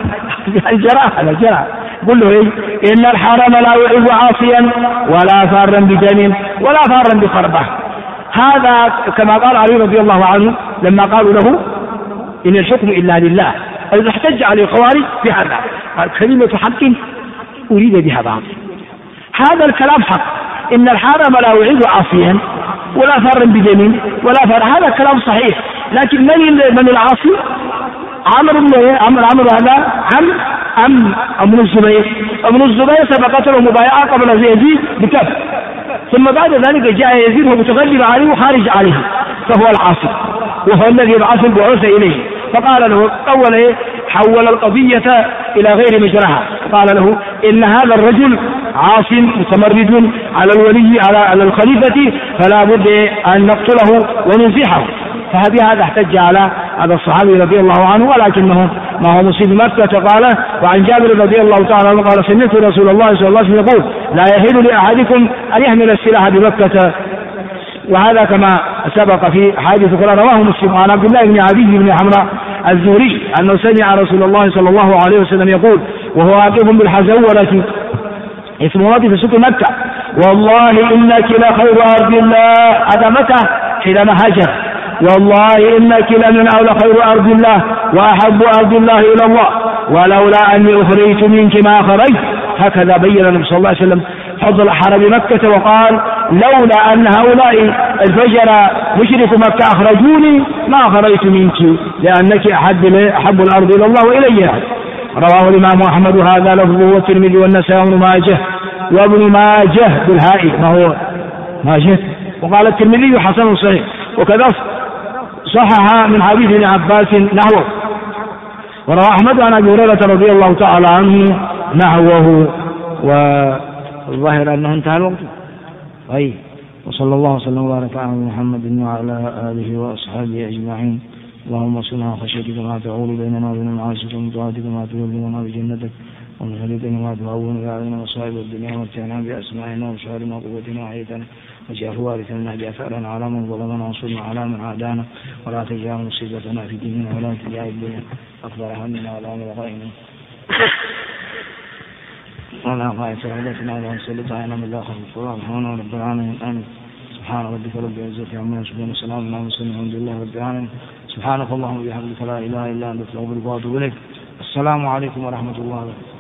جراء قل له إن الحرم لا يعيب عاصيا ولا فارا بدم ولا فارا بقربة. هذا كما قال علي رضي الله عنه لما قالوا له إن الحكم إلا لله، إذا احتج عليه الخوارج بهذا كلمة حق أريد بها باطل. هذا الكلام حق، إن الحرم لا يعيب عاصيا ولا فارا بدم ولا فار، هذا كلام صحيح. لكن من العاصي؟ عمرو هذا ابن الزبير سبقت له مبايعة قبل يزيد بكف، ثم بعد ذلك جاء يزيد ومتغلب عليه وخارج عليه، فهو العاصي وهو الذي يبعث البعوث إليه. فقال له حول القضية إلى غير مجراها، قال له إن هذا الرجل عاص متمرد على الولي على الخليفة، فلا بد أن نقتله وننزحه. فبهذا احتج على هذا الصحابي رضي الله عنه، ولكنه ما هو مصيب مكة قال. وعن جابر رضي الله تعالى عنه قال سمعت رسول الله صلى الله عليه وسلم يقول لا يحل لأحدكم أن يحمل السلاح بمكة. وهذا كما سبق في حديث قال رواه مسلم عن عبد الله بن عدي بن حمراء الزهري أنه سمع رسول الله صلى الله عليه وسلم يقول وهو واقف بالحزورة اسم وادي في سوق مكة والله إنك لخير أرض الله. هذا متى؟ حينما هاجر. والله إنك لمن أولى خير أرض الله وأحب أرض الله إلى الله ولولا أني أخرجت منك ما خرجت. هكذا بين النبي صلى الله عليه وسلم فضل حرم مكة وقال لولا أن هؤلاء الفجر مشرك مكة أخرجوني ما خرجت منك لأنك أحب الأرض إلى الله وإليها. رواه الإمام أحمد هذا لفظه والترمذي والنسائي وابن ماجه وابن ماجه بالهاء ما هو ماجه. وقال الترمذي حسن صحيح وكذا صحح من حديث ابن عباس نحوه. وروى أحمد عن أبي هريرة رضي الله تعالى عنه نحوه. والظاهر أنه انتهى الوقت. طيب وصلى الله وسلم وبارك على محمد وعلى آله وأصحابه أجمعين. اللهم صلنا خشيتك ما تعول بيننا وبين معاصيك ومن طاعتك ما تبلغنا بجنتك ومن خليتك ما تهون علينا مصائب الدنيا ومتعنا بأسماعنا وأبصارنا وقوتنا وحياتنا واجعل وارثا منا بأثارنا على من ظلمنا وانصرنا على من عادانا ولا تجعل مصيبتنا في ديننا ولا تجعل الدنيا أكبر همنا ولا مبلغ علمنا ولا غاية سعادتنا ولا نسلط علينا من لا خلق الله رب العالمين. آمين. سبحان ربك رب العزة عما يصفون وسلام على المرسلين والحمد لله رب العالمين. سبحانك اللهم وبحمدك لا إله إلا أنت أستغفرك وأتوب إليك. السلام عليكم ورحمة الله وبركاته.